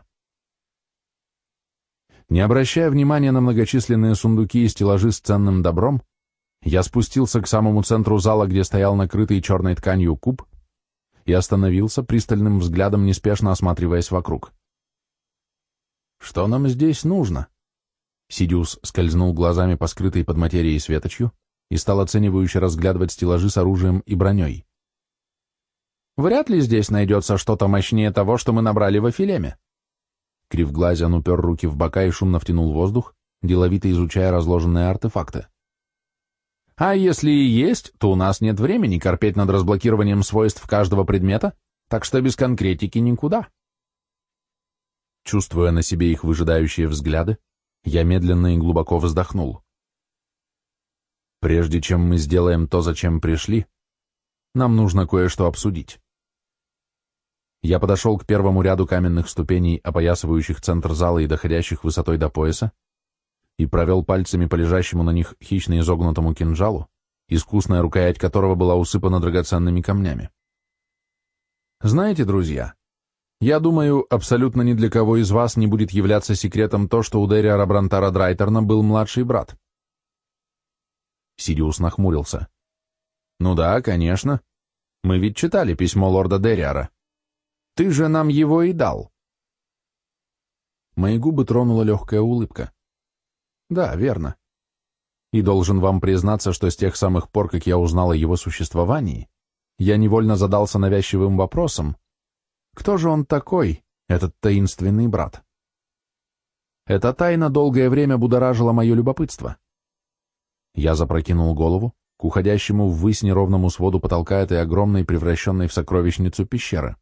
Не обращая внимания на многочисленные сундуки и стеллажи с ценным добром, я спустился к самому центру зала, где стоял накрытый черной тканью куб, и остановился, пристальным взглядом неспешно осматриваясь вокруг. «Что нам здесь нужно?» Сидиус скользнул глазами по скрытой под материей светочью и стал оценивающе разглядывать стеллажи с оружием и броней. «Вряд ли здесь найдется что-то мощнее того, что мы набрали в Афилеме». Кривглазян упер руки в бока и шумно втянул воздух, деловито изучая разложенные артефакты. «А если и есть, то у нас нет времени корпеть над разблокированием свойств каждого предмета, так что без конкретики никуда». Чувствуя на себе их выжидающие взгляды, я медленно и глубоко вздохнул. Прежде чем мы сделаем то, зачем пришли, нам нужно кое-что обсудить. Я подошел к первому ряду каменных ступеней, опоясывающих центр зала и доходящих высотой до пояса, и провел пальцами по лежащему на них хищно изогнутому кинжалу, искусная рукоять которого была усыпана драгоценными камнями. Знаете, друзья, я думаю, абсолютно ни для кого из вас не будет являться секретом то, что у Дериара Брантара Драйтерна был младший брат. Сидиус нахмурился. Ну да, конечно. Мы ведь читали письмо лорда Дериара. Ты же нам его и дал. Мои губы тронула легкая улыбка. Да, верно. И должен вам признаться, что с тех самых пор, как я узнал о его существовании, я невольно задался навязчивым вопросом, кто же он такой, этот таинственный брат? Эта тайна долгое время будоражила мое любопытство. Я запрокинул голову к уходящему ввысь неровному своду потолка этой огромной, превращенной в сокровищницу пещеры.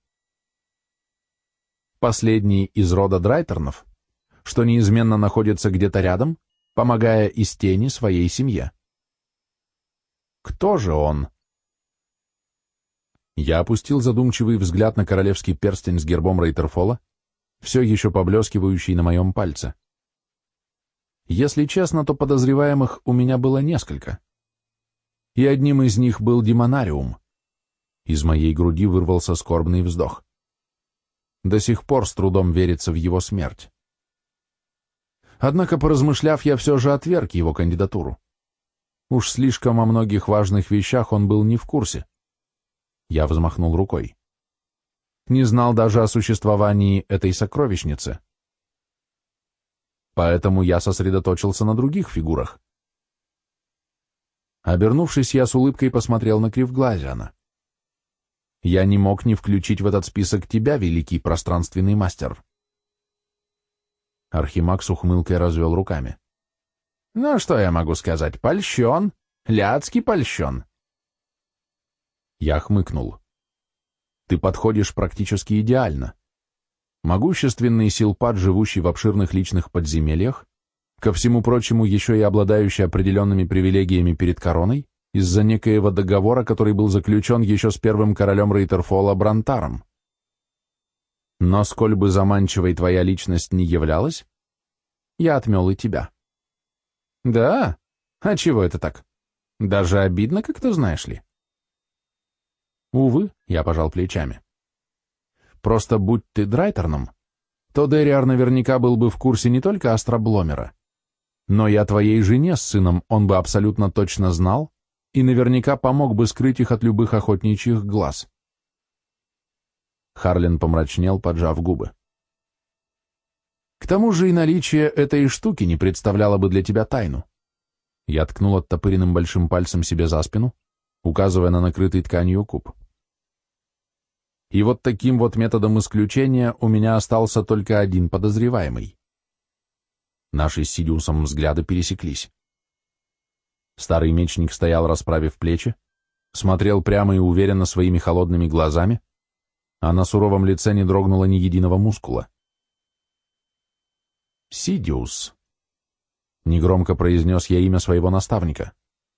Последний из рода Драйтернов, что неизменно находится где-то рядом, помогая из тени своей семье. Кто же он? Я опустил задумчивый взгляд на королевский перстень с гербом Рейтерфола, все еще поблескивающий на моем пальце. Если честно, то подозреваемых у меня было несколько. И одним из них был Демонариум. Из моей груди вырвался скорбный вздох. До сих пор с трудом верится в его смерть. Однако, поразмышляв, я все же отверг его кандидатуру. Уж слишком о многих важных вещах он был не в курсе. Я взмахнул рукой. Не знал даже о существовании этой сокровищницы. Поэтому я сосредоточился на других фигурах. Обернувшись, я с улыбкой посмотрел на Кривглазиана. Я не мог не включить в этот список тебя, великий пространственный мастер. Архимаг с ухмылкой развел руками. Ну, что я могу сказать? Польщен, ляцкий польщен. Я хмыкнул. Ты подходишь практически идеально. Могущественный силпад, живущий в обширных личных подземельях, ко всему прочему еще и обладающий определенными привилегиями перед короной, из-за некоего договора, который был заключен еще с первым королем Рейтерфола Брантаром. Но сколь бы заманчивой твоя личность не являлась, я отмел и тебя. Да? А чего это так? Даже обидно как-то, знаешь ли. Увы, я пожал плечами. Просто будь ты Драйтерном, то Дериар наверняка был бы в курсе не только Астробломера, но и о твоей жене с сыном он бы абсолютно точно знал и наверняка помог бы скрыть их от любых охотничьих глаз. Харлин помрачнел, поджав губы. К тому же и наличие этой штуки не представляло бы для тебя тайну. Я ткнул оттопыренным большим пальцем себе за спину, указывая на накрытый тканью куб. И вот таким вот методом исключения у меня остался только один подозреваемый. Наши с Сидиусом взгляды пересеклись. Старый мечник стоял, расправив плечи, смотрел прямо и уверенно своими холодными глазами, а на суровом лице не дрогнуло ни единого мускула. «Сидиус», — негромко произнес я имя своего наставника.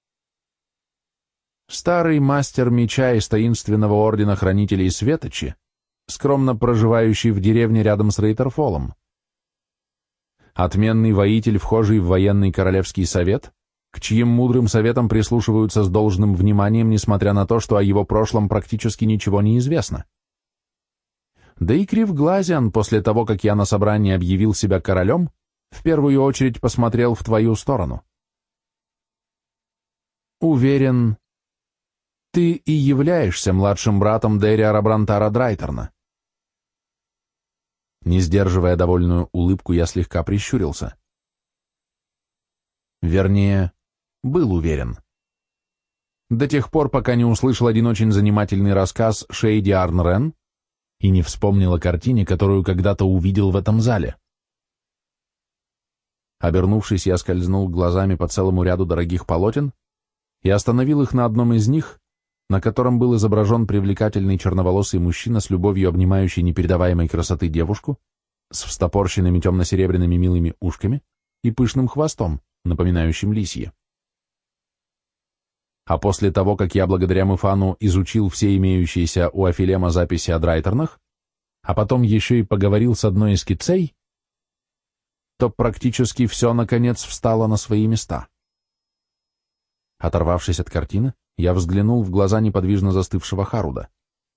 Старый мастер меча из таинственного ордена хранителей Светочи, скромно проживающий в деревне рядом с Рейтерфолом. Отменный воитель, вхожий в военный королевский совет, к чьим мудрым советам прислушиваются с должным вниманием, несмотря на то, что о его прошлом практически ничего не известно. Да и Кривглазиан, после того, как я на собрании объявил себя королем, в первую очередь посмотрел в твою сторону. Уверен, ты и являешься младшим братом Дериара Брантара Драйтерна. Не сдерживая довольную улыбку, я слегка прищурился. Вернее, был уверен. До тех пор, пока не услышал один очень занимательный рассказ Шейди Арнрен и не вспомнил о картине, которую когда-то увидел в этом зале. Обернувшись, я скользнул глазами по целому ряду дорогих полотен и остановил их на одном из них, на котором был изображен привлекательный черноволосый мужчина с любовью обнимающий непередаваемой красоты девушку, с встопорщенными темно-серебряными милыми ушками и пышным хвостом, напоминающим лисье. А после того, как я благодаря Мефану изучил все имеющиеся у Афилема записи о Драйтернах, а потом еще и поговорил с одной из кицей, то практически все, наконец, встало на свои места. Оторвавшись от картины, я взглянул в глаза неподвижно застывшего Харуда.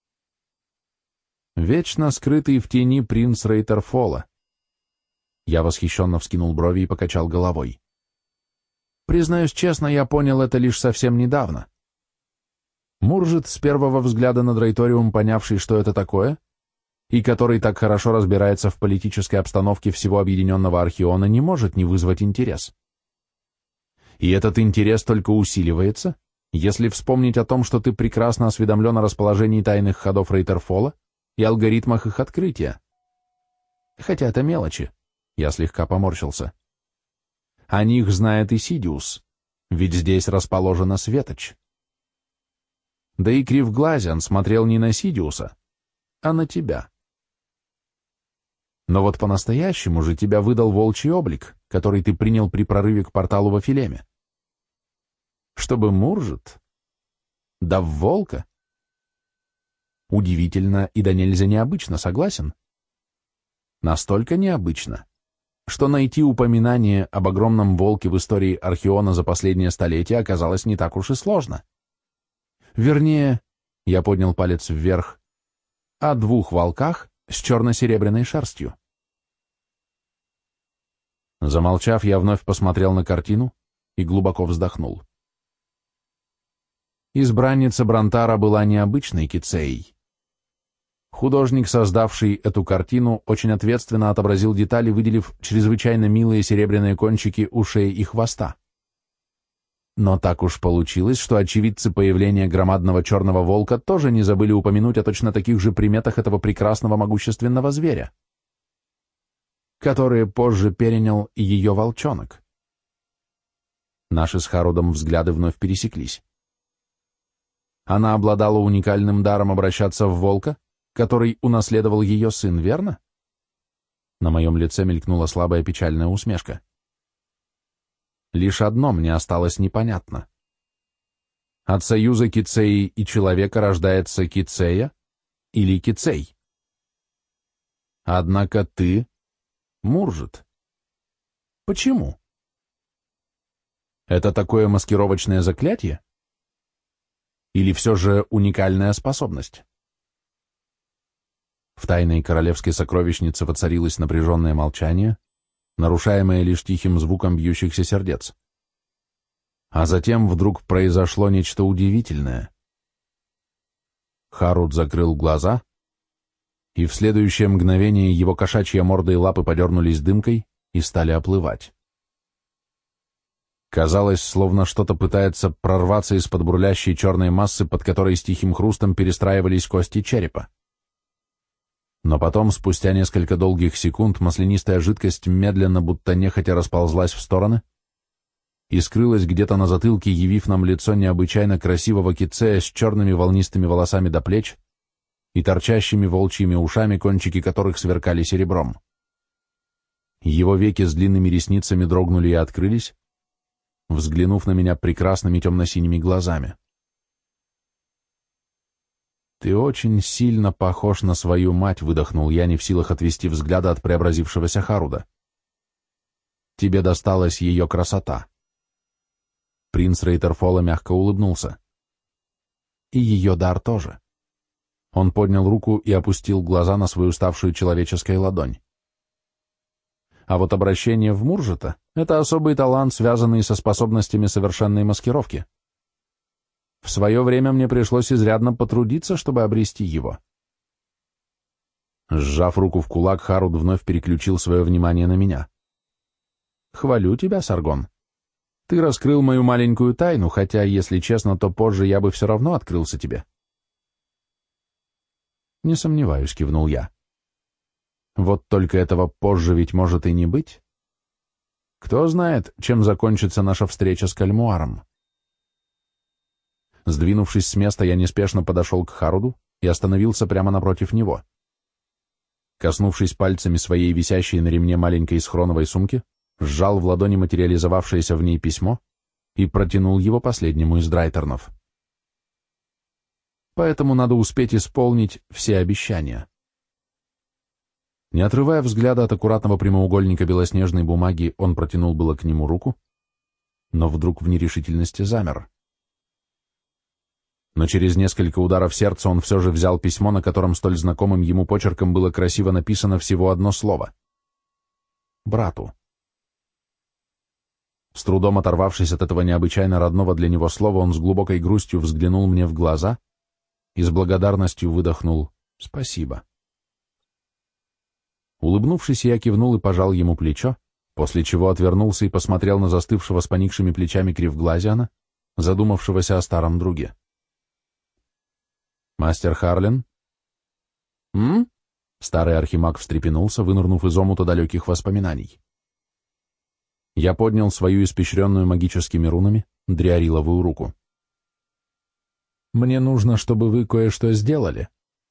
Вечно скрытый в тени принц Рейтерфола. Я восхищенно вскинул брови и покачал головой. Признаюсь честно, я понял это лишь совсем недавно. Муржит, с первого взгляда на Драйториум, понявший, что это такое, и который так хорошо разбирается в политической обстановке всего объединенного Архиона, не может не вызвать интерес. И этот интерес только усиливается, если вспомнить о том, что ты прекрасно осведомлен о расположении тайных ходов Рейтерфола и алгоритмах их открытия. Хотя это мелочи, я слегка поморщился. О них знает и Сидиус, ведь здесь расположена Светоч. Да и Кривглазиан смотрел не на Сидиуса, а на тебя. Но вот по-настоящему же тебя выдал волчий облик, который ты принял при прорыве к порталу в Афилеме. Чтобы Муржит? Да в волка? Удивительно и да нельзя необычно, согласен? Настолько необычно, что найти упоминание об огромном волке в истории Архиона за последнее столетие оказалось не так уж и сложно. Вернее, я поднял палец вверх, о двух волках с черно-серебряной шерстью. Замолчав, я вновь посмотрел на картину и глубоко вздохнул. Избранница Брантара была необычной кицеей. Художник, создавший эту картину, очень ответственно отобразил детали, выделив чрезвычайно милые серебряные кончики ушей и хвоста. Но так уж получилось, что очевидцы появления громадного черного волка тоже не забыли упомянуть о точно таких же приметах этого прекрасного могущественного зверя, которые позже перенял и ее волчонок. Наши с Харудом взгляды вновь пересеклись. Она обладала уникальным даром обращаться в волка, который унаследовал ее сын, верно? На моем лице мелькнула слабая печальная усмешка. Лишь одно мне осталось непонятно. От союза кицеи и человека рождается кицея или кицей? Однако ты Муржит. Почему? Это такое маскировочное заклятие? Или все же уникальная способность? В тайной королевской сокровищнице воцарилось напряженное молчание, нарушаемое лишь тихим звуком бьющихся сердец. А затем вдруг произошло нечто удивительное. Харуд закрыл глаза, и в следующее мгновение его кошачья морда и лапы подернулись дымкой и стали оплывать. Казалось, словно что-то пытается прорваться из-под бурлящей черной массы, под которой с тихим хрустом перестраивались кости черепа. Но потом, спустя несколько долгих секунд, маслянистая жидкость медленно, будто нехотя расползлась в стороны, и скрылась где-то на затылке, явив нам лицо необычайно красивого кицея с черными волнистыми волосами до плеч и торчащими волчьими ушами, кончики которых сверкали серебром. Его веки с длинными ресницами дрогнули и открылись, взглянув на меня прекрасными темно-синими глазами. «Ты очень сильно похож на свою мать», — выдохнул я, не в силах отвести взгляда от преобразившегося Харуда. «Тебе досталась ее красота». Принц Рейтерфола мягко улыбнулся. «И ее дар тоже». Он поднял руку и опустил глаза на свою ставшую человеческой ладонь. А вот обращение в Муржета — это особый талант, связанный со способностями совершенной маскировки. В свое время мне пришлось изрядно потрудиться, чтобы обрести его. Сжав руку в кулак, Харуд вновь переключил свое внимание на меня. «Хвалю тебя, Саргон. Ты раскрыл мою маленькую тайну, хотя, если честно, то позже я бы все равно открылся тебе». «Не сомневаюсь», — кивнул я. «Вот только этого позже ведь может и не быть. Кто знает, чем закончится наша встреча с Кальмуаром». Сдвинувшись с места, я неспешно подошел к Харуду и остановился прямо напротив него. Коснувшись пальцами своей висящей на ремне маленькой схроновой сумки, сжал в ладони материализовавшееся в ней письмо и протянул его последнему из драйтернов. Поэтому надо успеть исполнить все обещания. Не отрывая взгляда от аккуратного прямоугольника белоснежной бумаги, он протянул было к нему руку, но вдруг в нерешительности замер. Но через несколько ударов сердца он все же взял письмо, на котором столь знакомым ему почерком было красиво написано всего одно слово. «Брату». С трудом оторвавшись от этого необычайно родного для него слова, он с глубокой грустью взглянул мне в глаза и с благодарностью выдохнул «Спасибо». Улыбнувшись, я кивнул и пожал ему плечо, после чего отвернулся и посмотрел на застывшего с поникшими плечами Кривглазиана, задумавшегося о старом друге. «Мастер Харлин?» «М?» Старый архимаг встрепенулся, вынырнув из омута далеких воспоминаний. Я поднял свою испещренную магическими рунами дриариловую руку. «Мне нужно, чтобы вы кое-что сделали».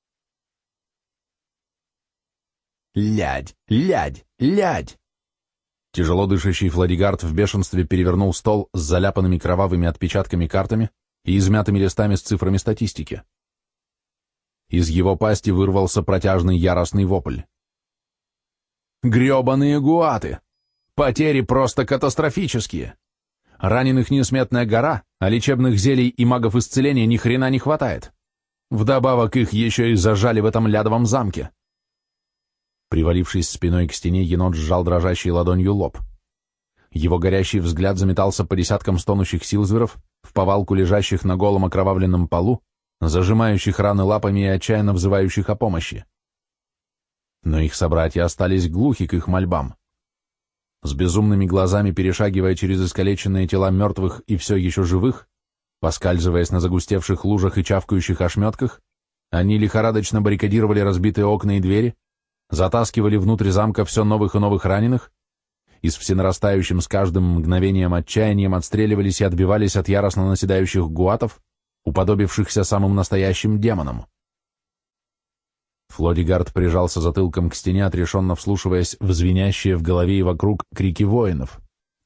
«Лядь! Лядь! Лядь!» Тяжело дышащий Фладигард в бешенстве перевернул стол с заляпанными кровавыми отпечатками картами и измятыми листами с цифрами статистики. Из его пасти вырвался протяжный яростный вопль. «Гребаные гуаты! Потери просто катастрофические! Раненых несметная гора, а лечебных зелий и магов исцеления ни хрена не хватает. Вдобавок их еще и зажали в этом лядовом замке!» Привалившись спиной к стене, енот сжал дрожащей ладонью лоб. Его горящий взгляд заметался по десяткам стонущих силзверов, в повалку лежащих на голом окровавленном полу, зажимающих раны лапами и отчаянно взывающих о помощи. Но их собратья остались глухи к их мольбам. С безумными глазами перешагивая через искалеченные тела мертвых и все еще живых, поскальзываясь на загустевших лужах и чавкающих ошметках, они лихорадочно баррикадировали разбитые окна и двери, затаскивали внутрь замка все новых и новых раненых, и с всенарастающим с каждым мгновением отчаянием отстреливались и отбивались от яростно наседающих гуатов, уподобившихся самым настоящим демонам. Флодигард прижался затылком к стене, отрешенно вслушиваясь в звенящие в голове и вокруг крики воинов.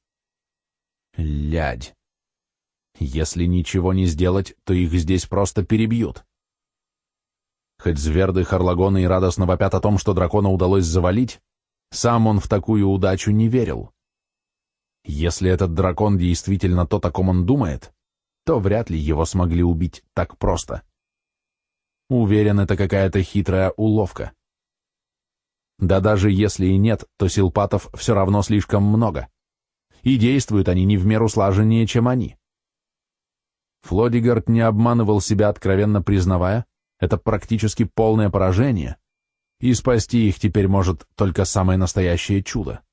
«Лядь! Если ничего не сделать, то их здесь просто перебьют». Хоть зверды Харлагона и радостно вопят о том, что дракона удалось завалить, сам он в такую удачу не верил. Если этот дракон действительно то, о ком он думает, то вряд ли его смогли убить так просто. Уверен, это какая-то хитрая уловка. Да даже если и нет, то силпатов все равно слишком много, и действуют они не в меру слаженнее, чем они. Флодигард не обманывал себя, откровенно признавая, это практически полное поражение, и спасти их теперь может только самое настоящее чудо.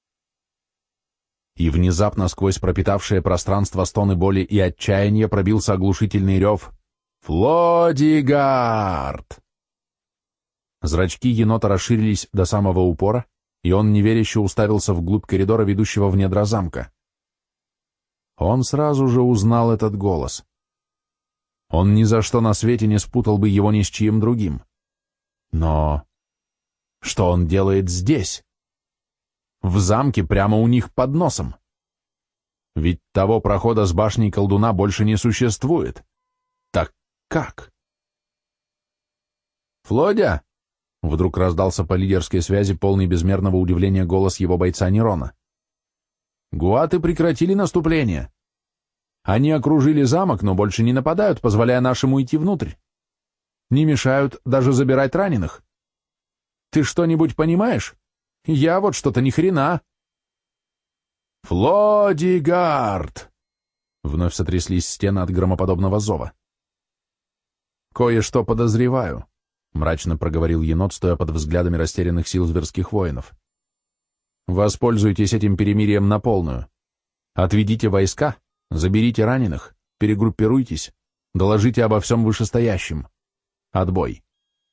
И внезапно сквозь пропитавшее пространство стоны боли и отчаяния пробился оглушительный рев «Флодигард!». Зрачки енота расширились до самого упора, и он неверяще уставился вглубь коридора, ведущего в недра замка. Он сразу же узнал этот голос. Он ни за что на свете не спутал бы его ни с чьим другим. Но что он делает здесь? В замке прямо у них под носом. Ведь того прохода с башней колдуна больше не существует. Так как? «Флодя!» — вдруг раздался по лидерской связи полный безмерного удивления голос его бойца Нерона. «Гуаты прекратили наступление. Они окружили замок, но больше не нападают, позволяя нашему идти внутрь. Не мешают даже забирать раненых. Ты что-нибудь понимаешь? Я вот что-то ни хрена!» «Флодигард!» — вновь сотряслись стены от громоподобного зова. «Кое-что подозреваю», — мрачно проговорил енот, стоя под взглядами растерянных силзверских воинов. «Воспользуйтесь этим перемирием на полную. Отведите войска, заберите раненых, перегруппируйтесь, доложите обо всем вышестоящим. Отбой».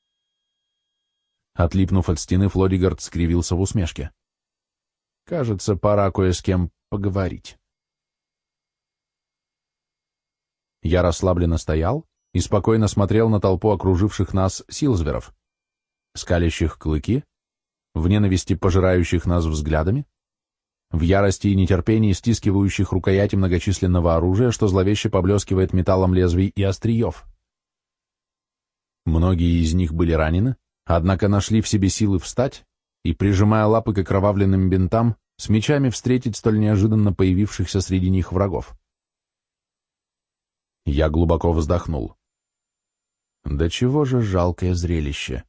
Отлипнув от стены, Флодигард скривился в усмешке. «Кажется, пора кое с кем поговорить». Я расслабленно стоял и спокойно смотрел на толпу окруживших нас силзверов, скалящих клыки, в ненависти пожирающих нас взглядами, в ярости и нетерпении стискивающих рукояти многочисленного оружия, что зловеще поблескивает металлом лезвий и остриев. Многие из них были ранены, однако нашли в себе силы встать и, прижимая лапы к окровавленным бинтам, с мечами встретить столь неожиданно появившихся среди них врагов. Я глубоко вздохнул. Да чего же жалкое зрелище.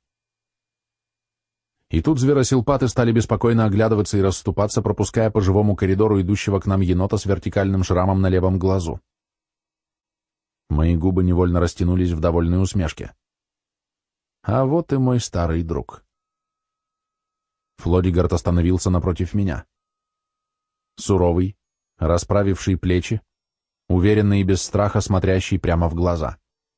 И тут зверосилпаты стали беспокойно оглядываться и расступаться, пропуская по живому коридору идущего к нам енота с вертикальным шрамом на левом глазу. Мои губы невольно растянулись в довольной усмешке. А вот и мой старый друг. Флодигард остановился напротив меня. Суровый, расправивший плечи, уверенный и без страха смотрящий прямо в глаза.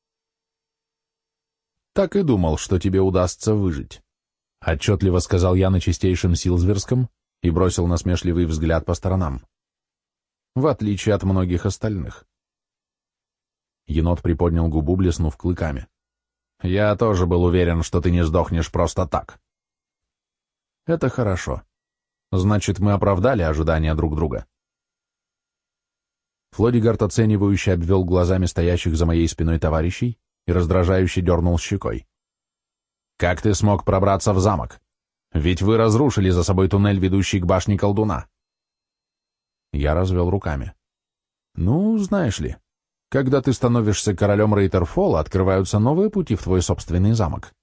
«Так и думал, что тебе удастся выжить», — отчетливо сказал я на чистейшем силзверском и бросил насмешливый взгляд по сторонам. «В отличие от многих остальных». Енот приподнял губу, блеснув клыками. «Я тоже был уверен, что ты не сдохнешь просто так». «Это хорошо. Значит, мы оправдали ожидания друг друга». Флодигард оценивающе обвел глазами стоящих за моей спиной товарищей и раздражающе дернул щекой. «Как ты смог пробраться в замок? Ведь вы разрушили за собой туннель, ведущий к башне колдуна». Я развел руками. «Ну, знаешь ли, когда ты становишься королем Рейтерфола, открываются новые пути в твой собственный замок».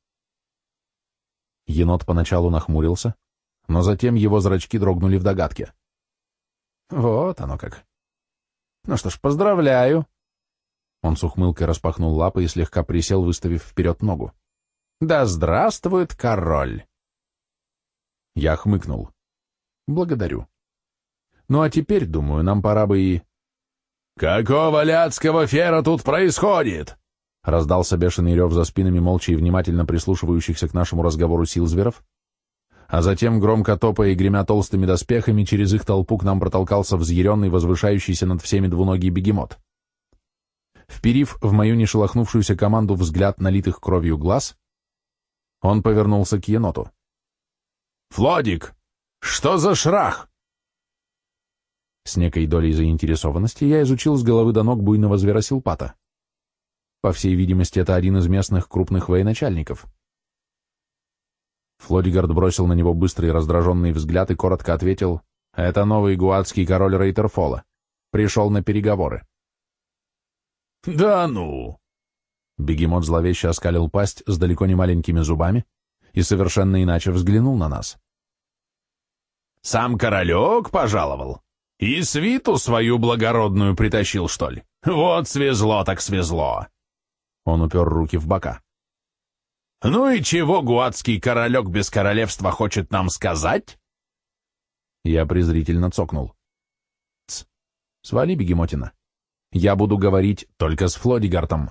Енот поначалу нахмурился, но затем его зрачки дрогнули в догадке. «Вот оно как. Ну что ж, поздравляю». Он с ухмылкой распахнул лапы и слегка присел, выставив вперед ногу. «Да здравствует король!» Я хмыкнул. «Благодарю. Ну а теперь, думаю, нам пора бы и...» «Какого ляцкого фера тут происходит?» Раздался бешеный рев за спинами молча и внимательно прислушивающихся к нашему разговору силзверов, а затем, громко топая и гремя толстыми доспехами, через их толпу к нам протолкался взъяренный, возвышающийся над всеми двуногий бегемот. Вперив в мою не шелохнувшуюся команду взгляд налитых кровью глаз, он повернулся к еноту. «Флодик, что за шрах?» С некой долей заинтересованности я изучил с головы до ног буйного зверосилпата. По всей видимости, это один из местных крупных военачальников. Флодигард бросил на него быстрый раздраженный взгляд и коротко ответил: «Это новый гуатский король Рейтерфола. Пришел на переговоры». «Да ну!» Бегемот зловеще оскалил пасть с далеко не маленькими зубами и совершенно иначе взглянул на нас. «Сам королек пожаловал? И свиту свою благородную притащил, что ли? Вот свезло так свезло!» Он упер руки в бока. «Ну и чего гуатский королек без королевства хочет нам сказать?» Я презрительно цокнул. «Тс, свали, бегемотина. Я буду говорить только с Флодигартом».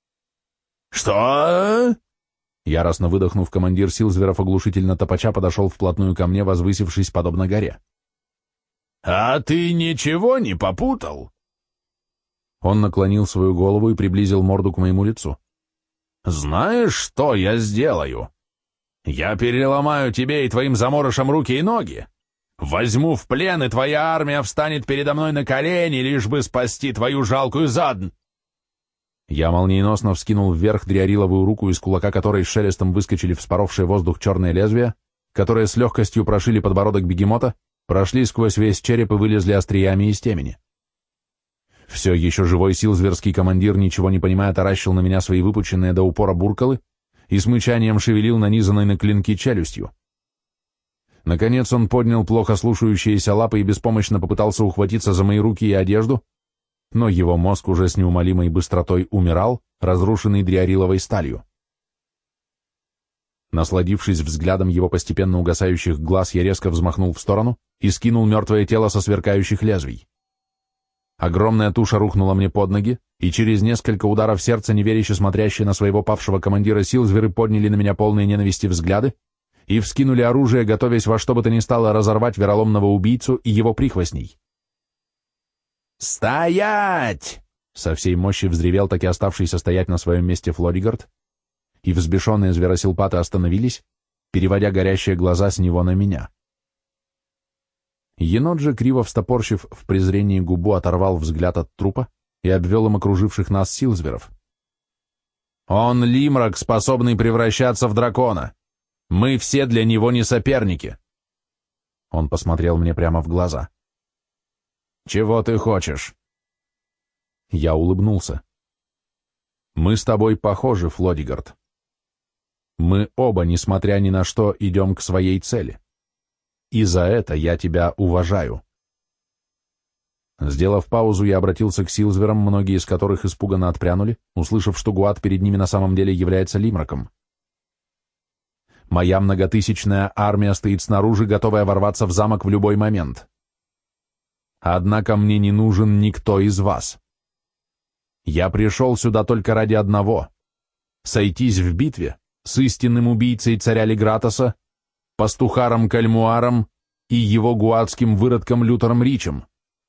«Что?» Яростно выдохнув, командир силзверов оглушительно топача подошел вплотную ко мне, возвысившись подобно горе. «А ты ничего не попутал? Он наклонил свою голову и приблизил морду к моему лицу. «Знаешь, что я сделаю? Я переломаю тебе и твоим заморышам руки и ноги. Возьму в плен, и твоя армия встанет передо мной на колени, лишь бы спасти твою жалкую задн!» Я молниеносно вскинул вверх дриариловую руку, из кулака которой с шелестом выскочили вспоровшие воздух черные лезвия, которые с легкостью прошили подбородок бегемота, прошли сквозь весь череп и вылезли остриями из темени. Все еще живой силзверский командир, ничего не понимая, таращил на меня свои выпученные до упора буркалы и с мычанием шевелил нанизанной на клинки челюстью. Наконец он поднял плохо слушающиеся лапы и беспомощно попытался ухватиться за мои руки и одежду, но его мозг уже с неумолимой быстротой умирал, разрушенный дриариловой сталью. Насладившись взглядом его постепенно угасающих глаз, я резко взмахнул в сторону и скинул мертвое тело со сверкающих лезвий. Огромная туша рухнула мне под ноги, и через несколько ударов сердца неверяще смотрящие на своего павшего командира силзверы подняли на меня полные ненависти взгляды и вскинули оружие, готовясь во что бы то ни стало разорвать вероломного убийцу и его прихвостней. «Стоять!» — со всей мощи взревел таки оставшийся стоять на своем месте Флодигард, и взбешенные зверосилпаты остановились, переводя горящие глаза с него на меня. Енот же, криво встопорщив в презрении губу, оторвал взгляд от трупа и обвел им окруживших нас силзверов. «Он лимрак, способный превращаться в дракона. Мы все для него не соперники». Он посмотрел мне прямо в глаза. «Чего ты хочешь?» Я улыбнулся. «Мы с тобой похожи, Флодигард. Мы оба, несмотря ни на что, идем к своей цели. И за это я тебя уважаю». Сделав паузу, я обратился к силзверам, многие из которых испуганно отпрянули, услышав, что Гуат перед ними на самом деле является лимраком. «Моя многотысячная армия стоит снаружи, готовая ворваться в замок в любой момент. Однако мне не нужен никто из вас. Я пришел сюда только ради одного — сойтись в битве с истинным убийцей царя Лигратоса, пастухаром Кальмуаром и его гуатским выродком Лютером Ричем».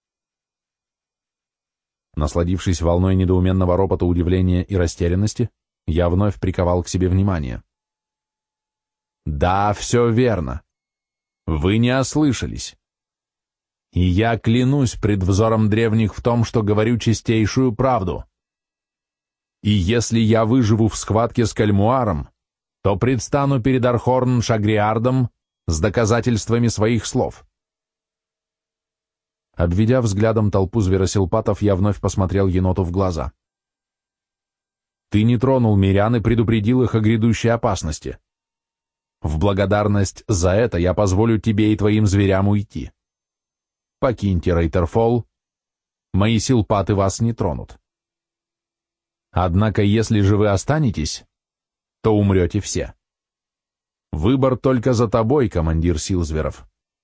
Насладившись волной недоуменного ропота, удивления и растерянности, я вновь приковал к себе внимание. «Да, все верно. Вы не ослышались. И я клянусь пред взором древних в том, что говорю чистейшую правду. И если я выживу в схватке с Кальмуаром, то предстану перед Архорн Шагриардом с доказательствами своих слов». Обведя взглядом толпу зверосилпатов, я вновь посмотрел еноту в глаза. «Ты не тронул мирян и предупредил их о грядущей опасности. В благодарность за это я позволю тебе и твоим зверям уйти. Покиньте Рейтерфолл, мои силпаты вас не тронут. Однако, если же вы останетесь, то умрете все. Выбор только за тобой, командир силзверов».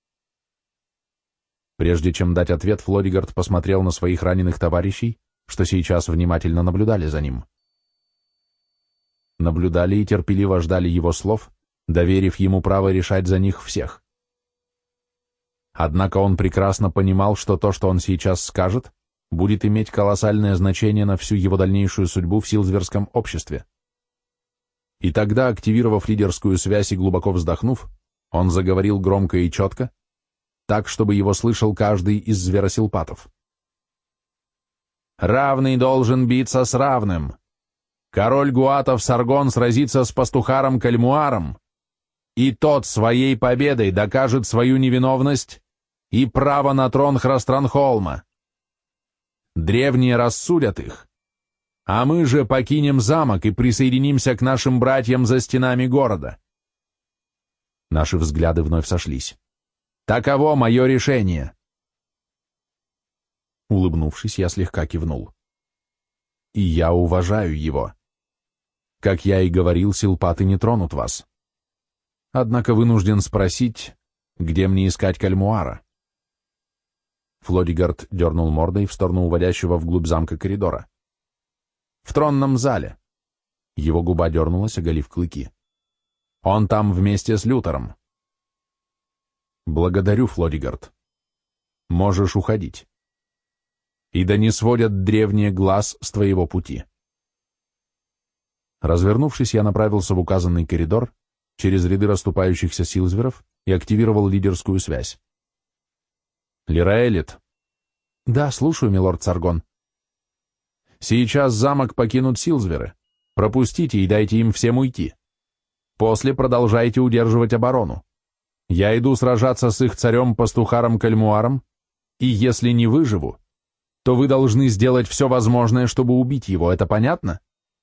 Прежде чем дать ответ, Флодигард посмотрел на своих раненых товарищей, что сейчас внимательно наблюдали за ним. Наблюдали и терпеливо ждали его слов, доверив ему право решать за них всех. Однако он прекрасно понимал, что то, что он сейчас скажет, будет иметь колоссальное значение на всю его дальнейшую судьбу в силзверском обществе. И тогда, активировав лидерскую связь и глубоко вздохнув, он заговорил громко и четко, так, чтобы его слышал каждый из зверосилпатов. «Равный должен биться с равным. Король гуатов Саргон сразится с пастухаром Кальмуаром, и тот своей победой докажет свою невиновность и право на трон Храстранхолма. Древние рассудят их, а мы же покинем замок и присоединимся к нашим братьям за стенами города». Наши взгляды вновь сошлись. «Таково мое решение». Улыбнувшись, я слегка кивнул. «И я уважаю его. Как я и говорил, силпаты не тронут вас. Однако вынужден спросить, где мне искать Кальмуара?» Флодигард дернул мордой в сторону уводящего вглубь замка коридора. «В тронном зале». Его губа дернулась, оголив клыки. «Он там вместе с Лютером». «Благодарю, Флодигард. Можешь уходить». и да не сводят древние глаз с твоего пути. Развернувшись, я направился в указанный коридор через ряды расступающихся силзверов и активировал лидерскую связь. Лираэлит. Да, слушаю, милорд Саргон. Сейчас замок покинут силзверы. Пропустите и дайте им всем уйти. После продолжайте удерживать оборону. Я иду сражаться с их царем-пастухаром Кальмуаром, и если не выживу, то вы должны сделать все возможное, чтобы убить его, это понятно?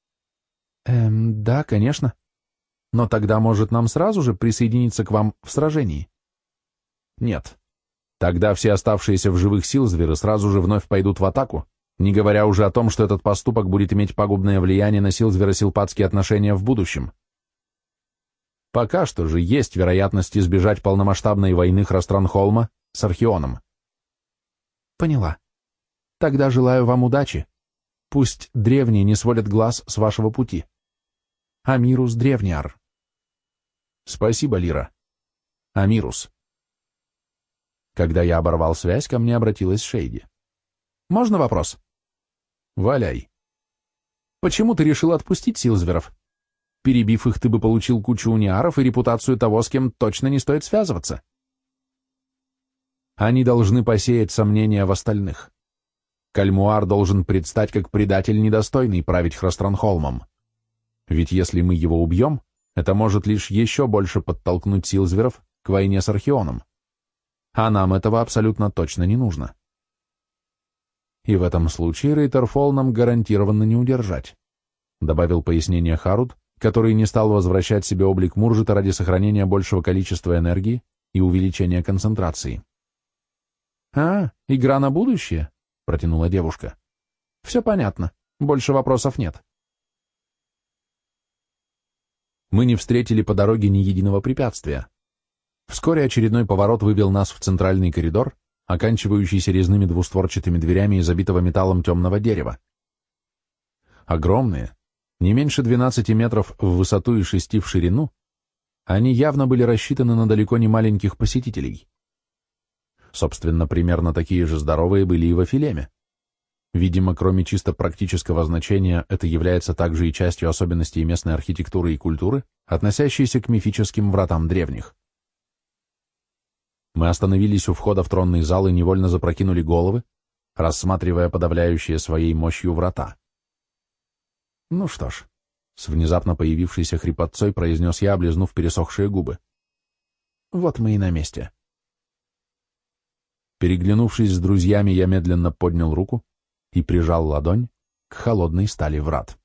Да, конечно. Но тогда, может, нам сразу же присоединиться к вам в сражении? Нет. Тогда все оставшиеся в живых силзверы сразу же вновь пойдут в атаку, не говоря уже о том, что этот поступок будет иметь пагубное влияние на силзверо-силпатские отношения в будущем. Пока что же есть вероятность избежать полномасштабной войны Храстранхолма с Архионом. Поняла. Тогда желаю вам удачи. Пусть древние не сводят глаз с вашего пути. Амирус Древниар. Спасибо, Лира. Амирус. Когда я оборвал связь, ко мне обратилась Шейди. Можно вопрос? Валяй. Почему ты решил отпустить силзверов? Перебив их, ты бы получил кучу униаров и репутацию того, с кем точно не стоит связываться. Они должны посеять сомнения в остальных. Кальмуар должен предстать как предатель, недостойный править Храстранхолмом. Ведь если мы его убьем, это может лишь еще больше подтолкнуть силзверов к войне с Архионом. А нам этого абсолютно точно не нужно. И в этом случае Рейтерфолл нам гарантированно не удержать, добавил пояснение Харуд, который не стал возвращать себе облик Муржита ради сохранения большего количества энергии и увеличения концентрации. Игра на будущее?» — протянула девушка. «Все понятно, больше вопросов нет». Мы не встретили по дороге ни единого препятствия. Вскоре очередной поворот вывел нас в центральный коридор, оканчивающийся резными двустворчатыми дверями из обитого металлом темного дерева. Огромные, не меньше 12 метров в высоту и 6 в ширину, они явно были рассчитаны на далеко не маленьких посетителей. Собственно, примерно такие же здоровые были и в Афилеме. Видимо, кроме чисто практического значения, это является также и частью особенностей местной архитектуры и культуры, относящейся к мифическим вратам древних. Мы остановились у входа в тронный зал и невольно запрокинули головы, рассматривая подавляющие своей мощью врата. Ну что ж, с внезапно появившейся хрипотцой произнес я, облизнув пересохшие губы. Вот мы и на месте. Переглянувшись с друзьями, я медленно поднял руку и прижал ладонь к холодной стали врат.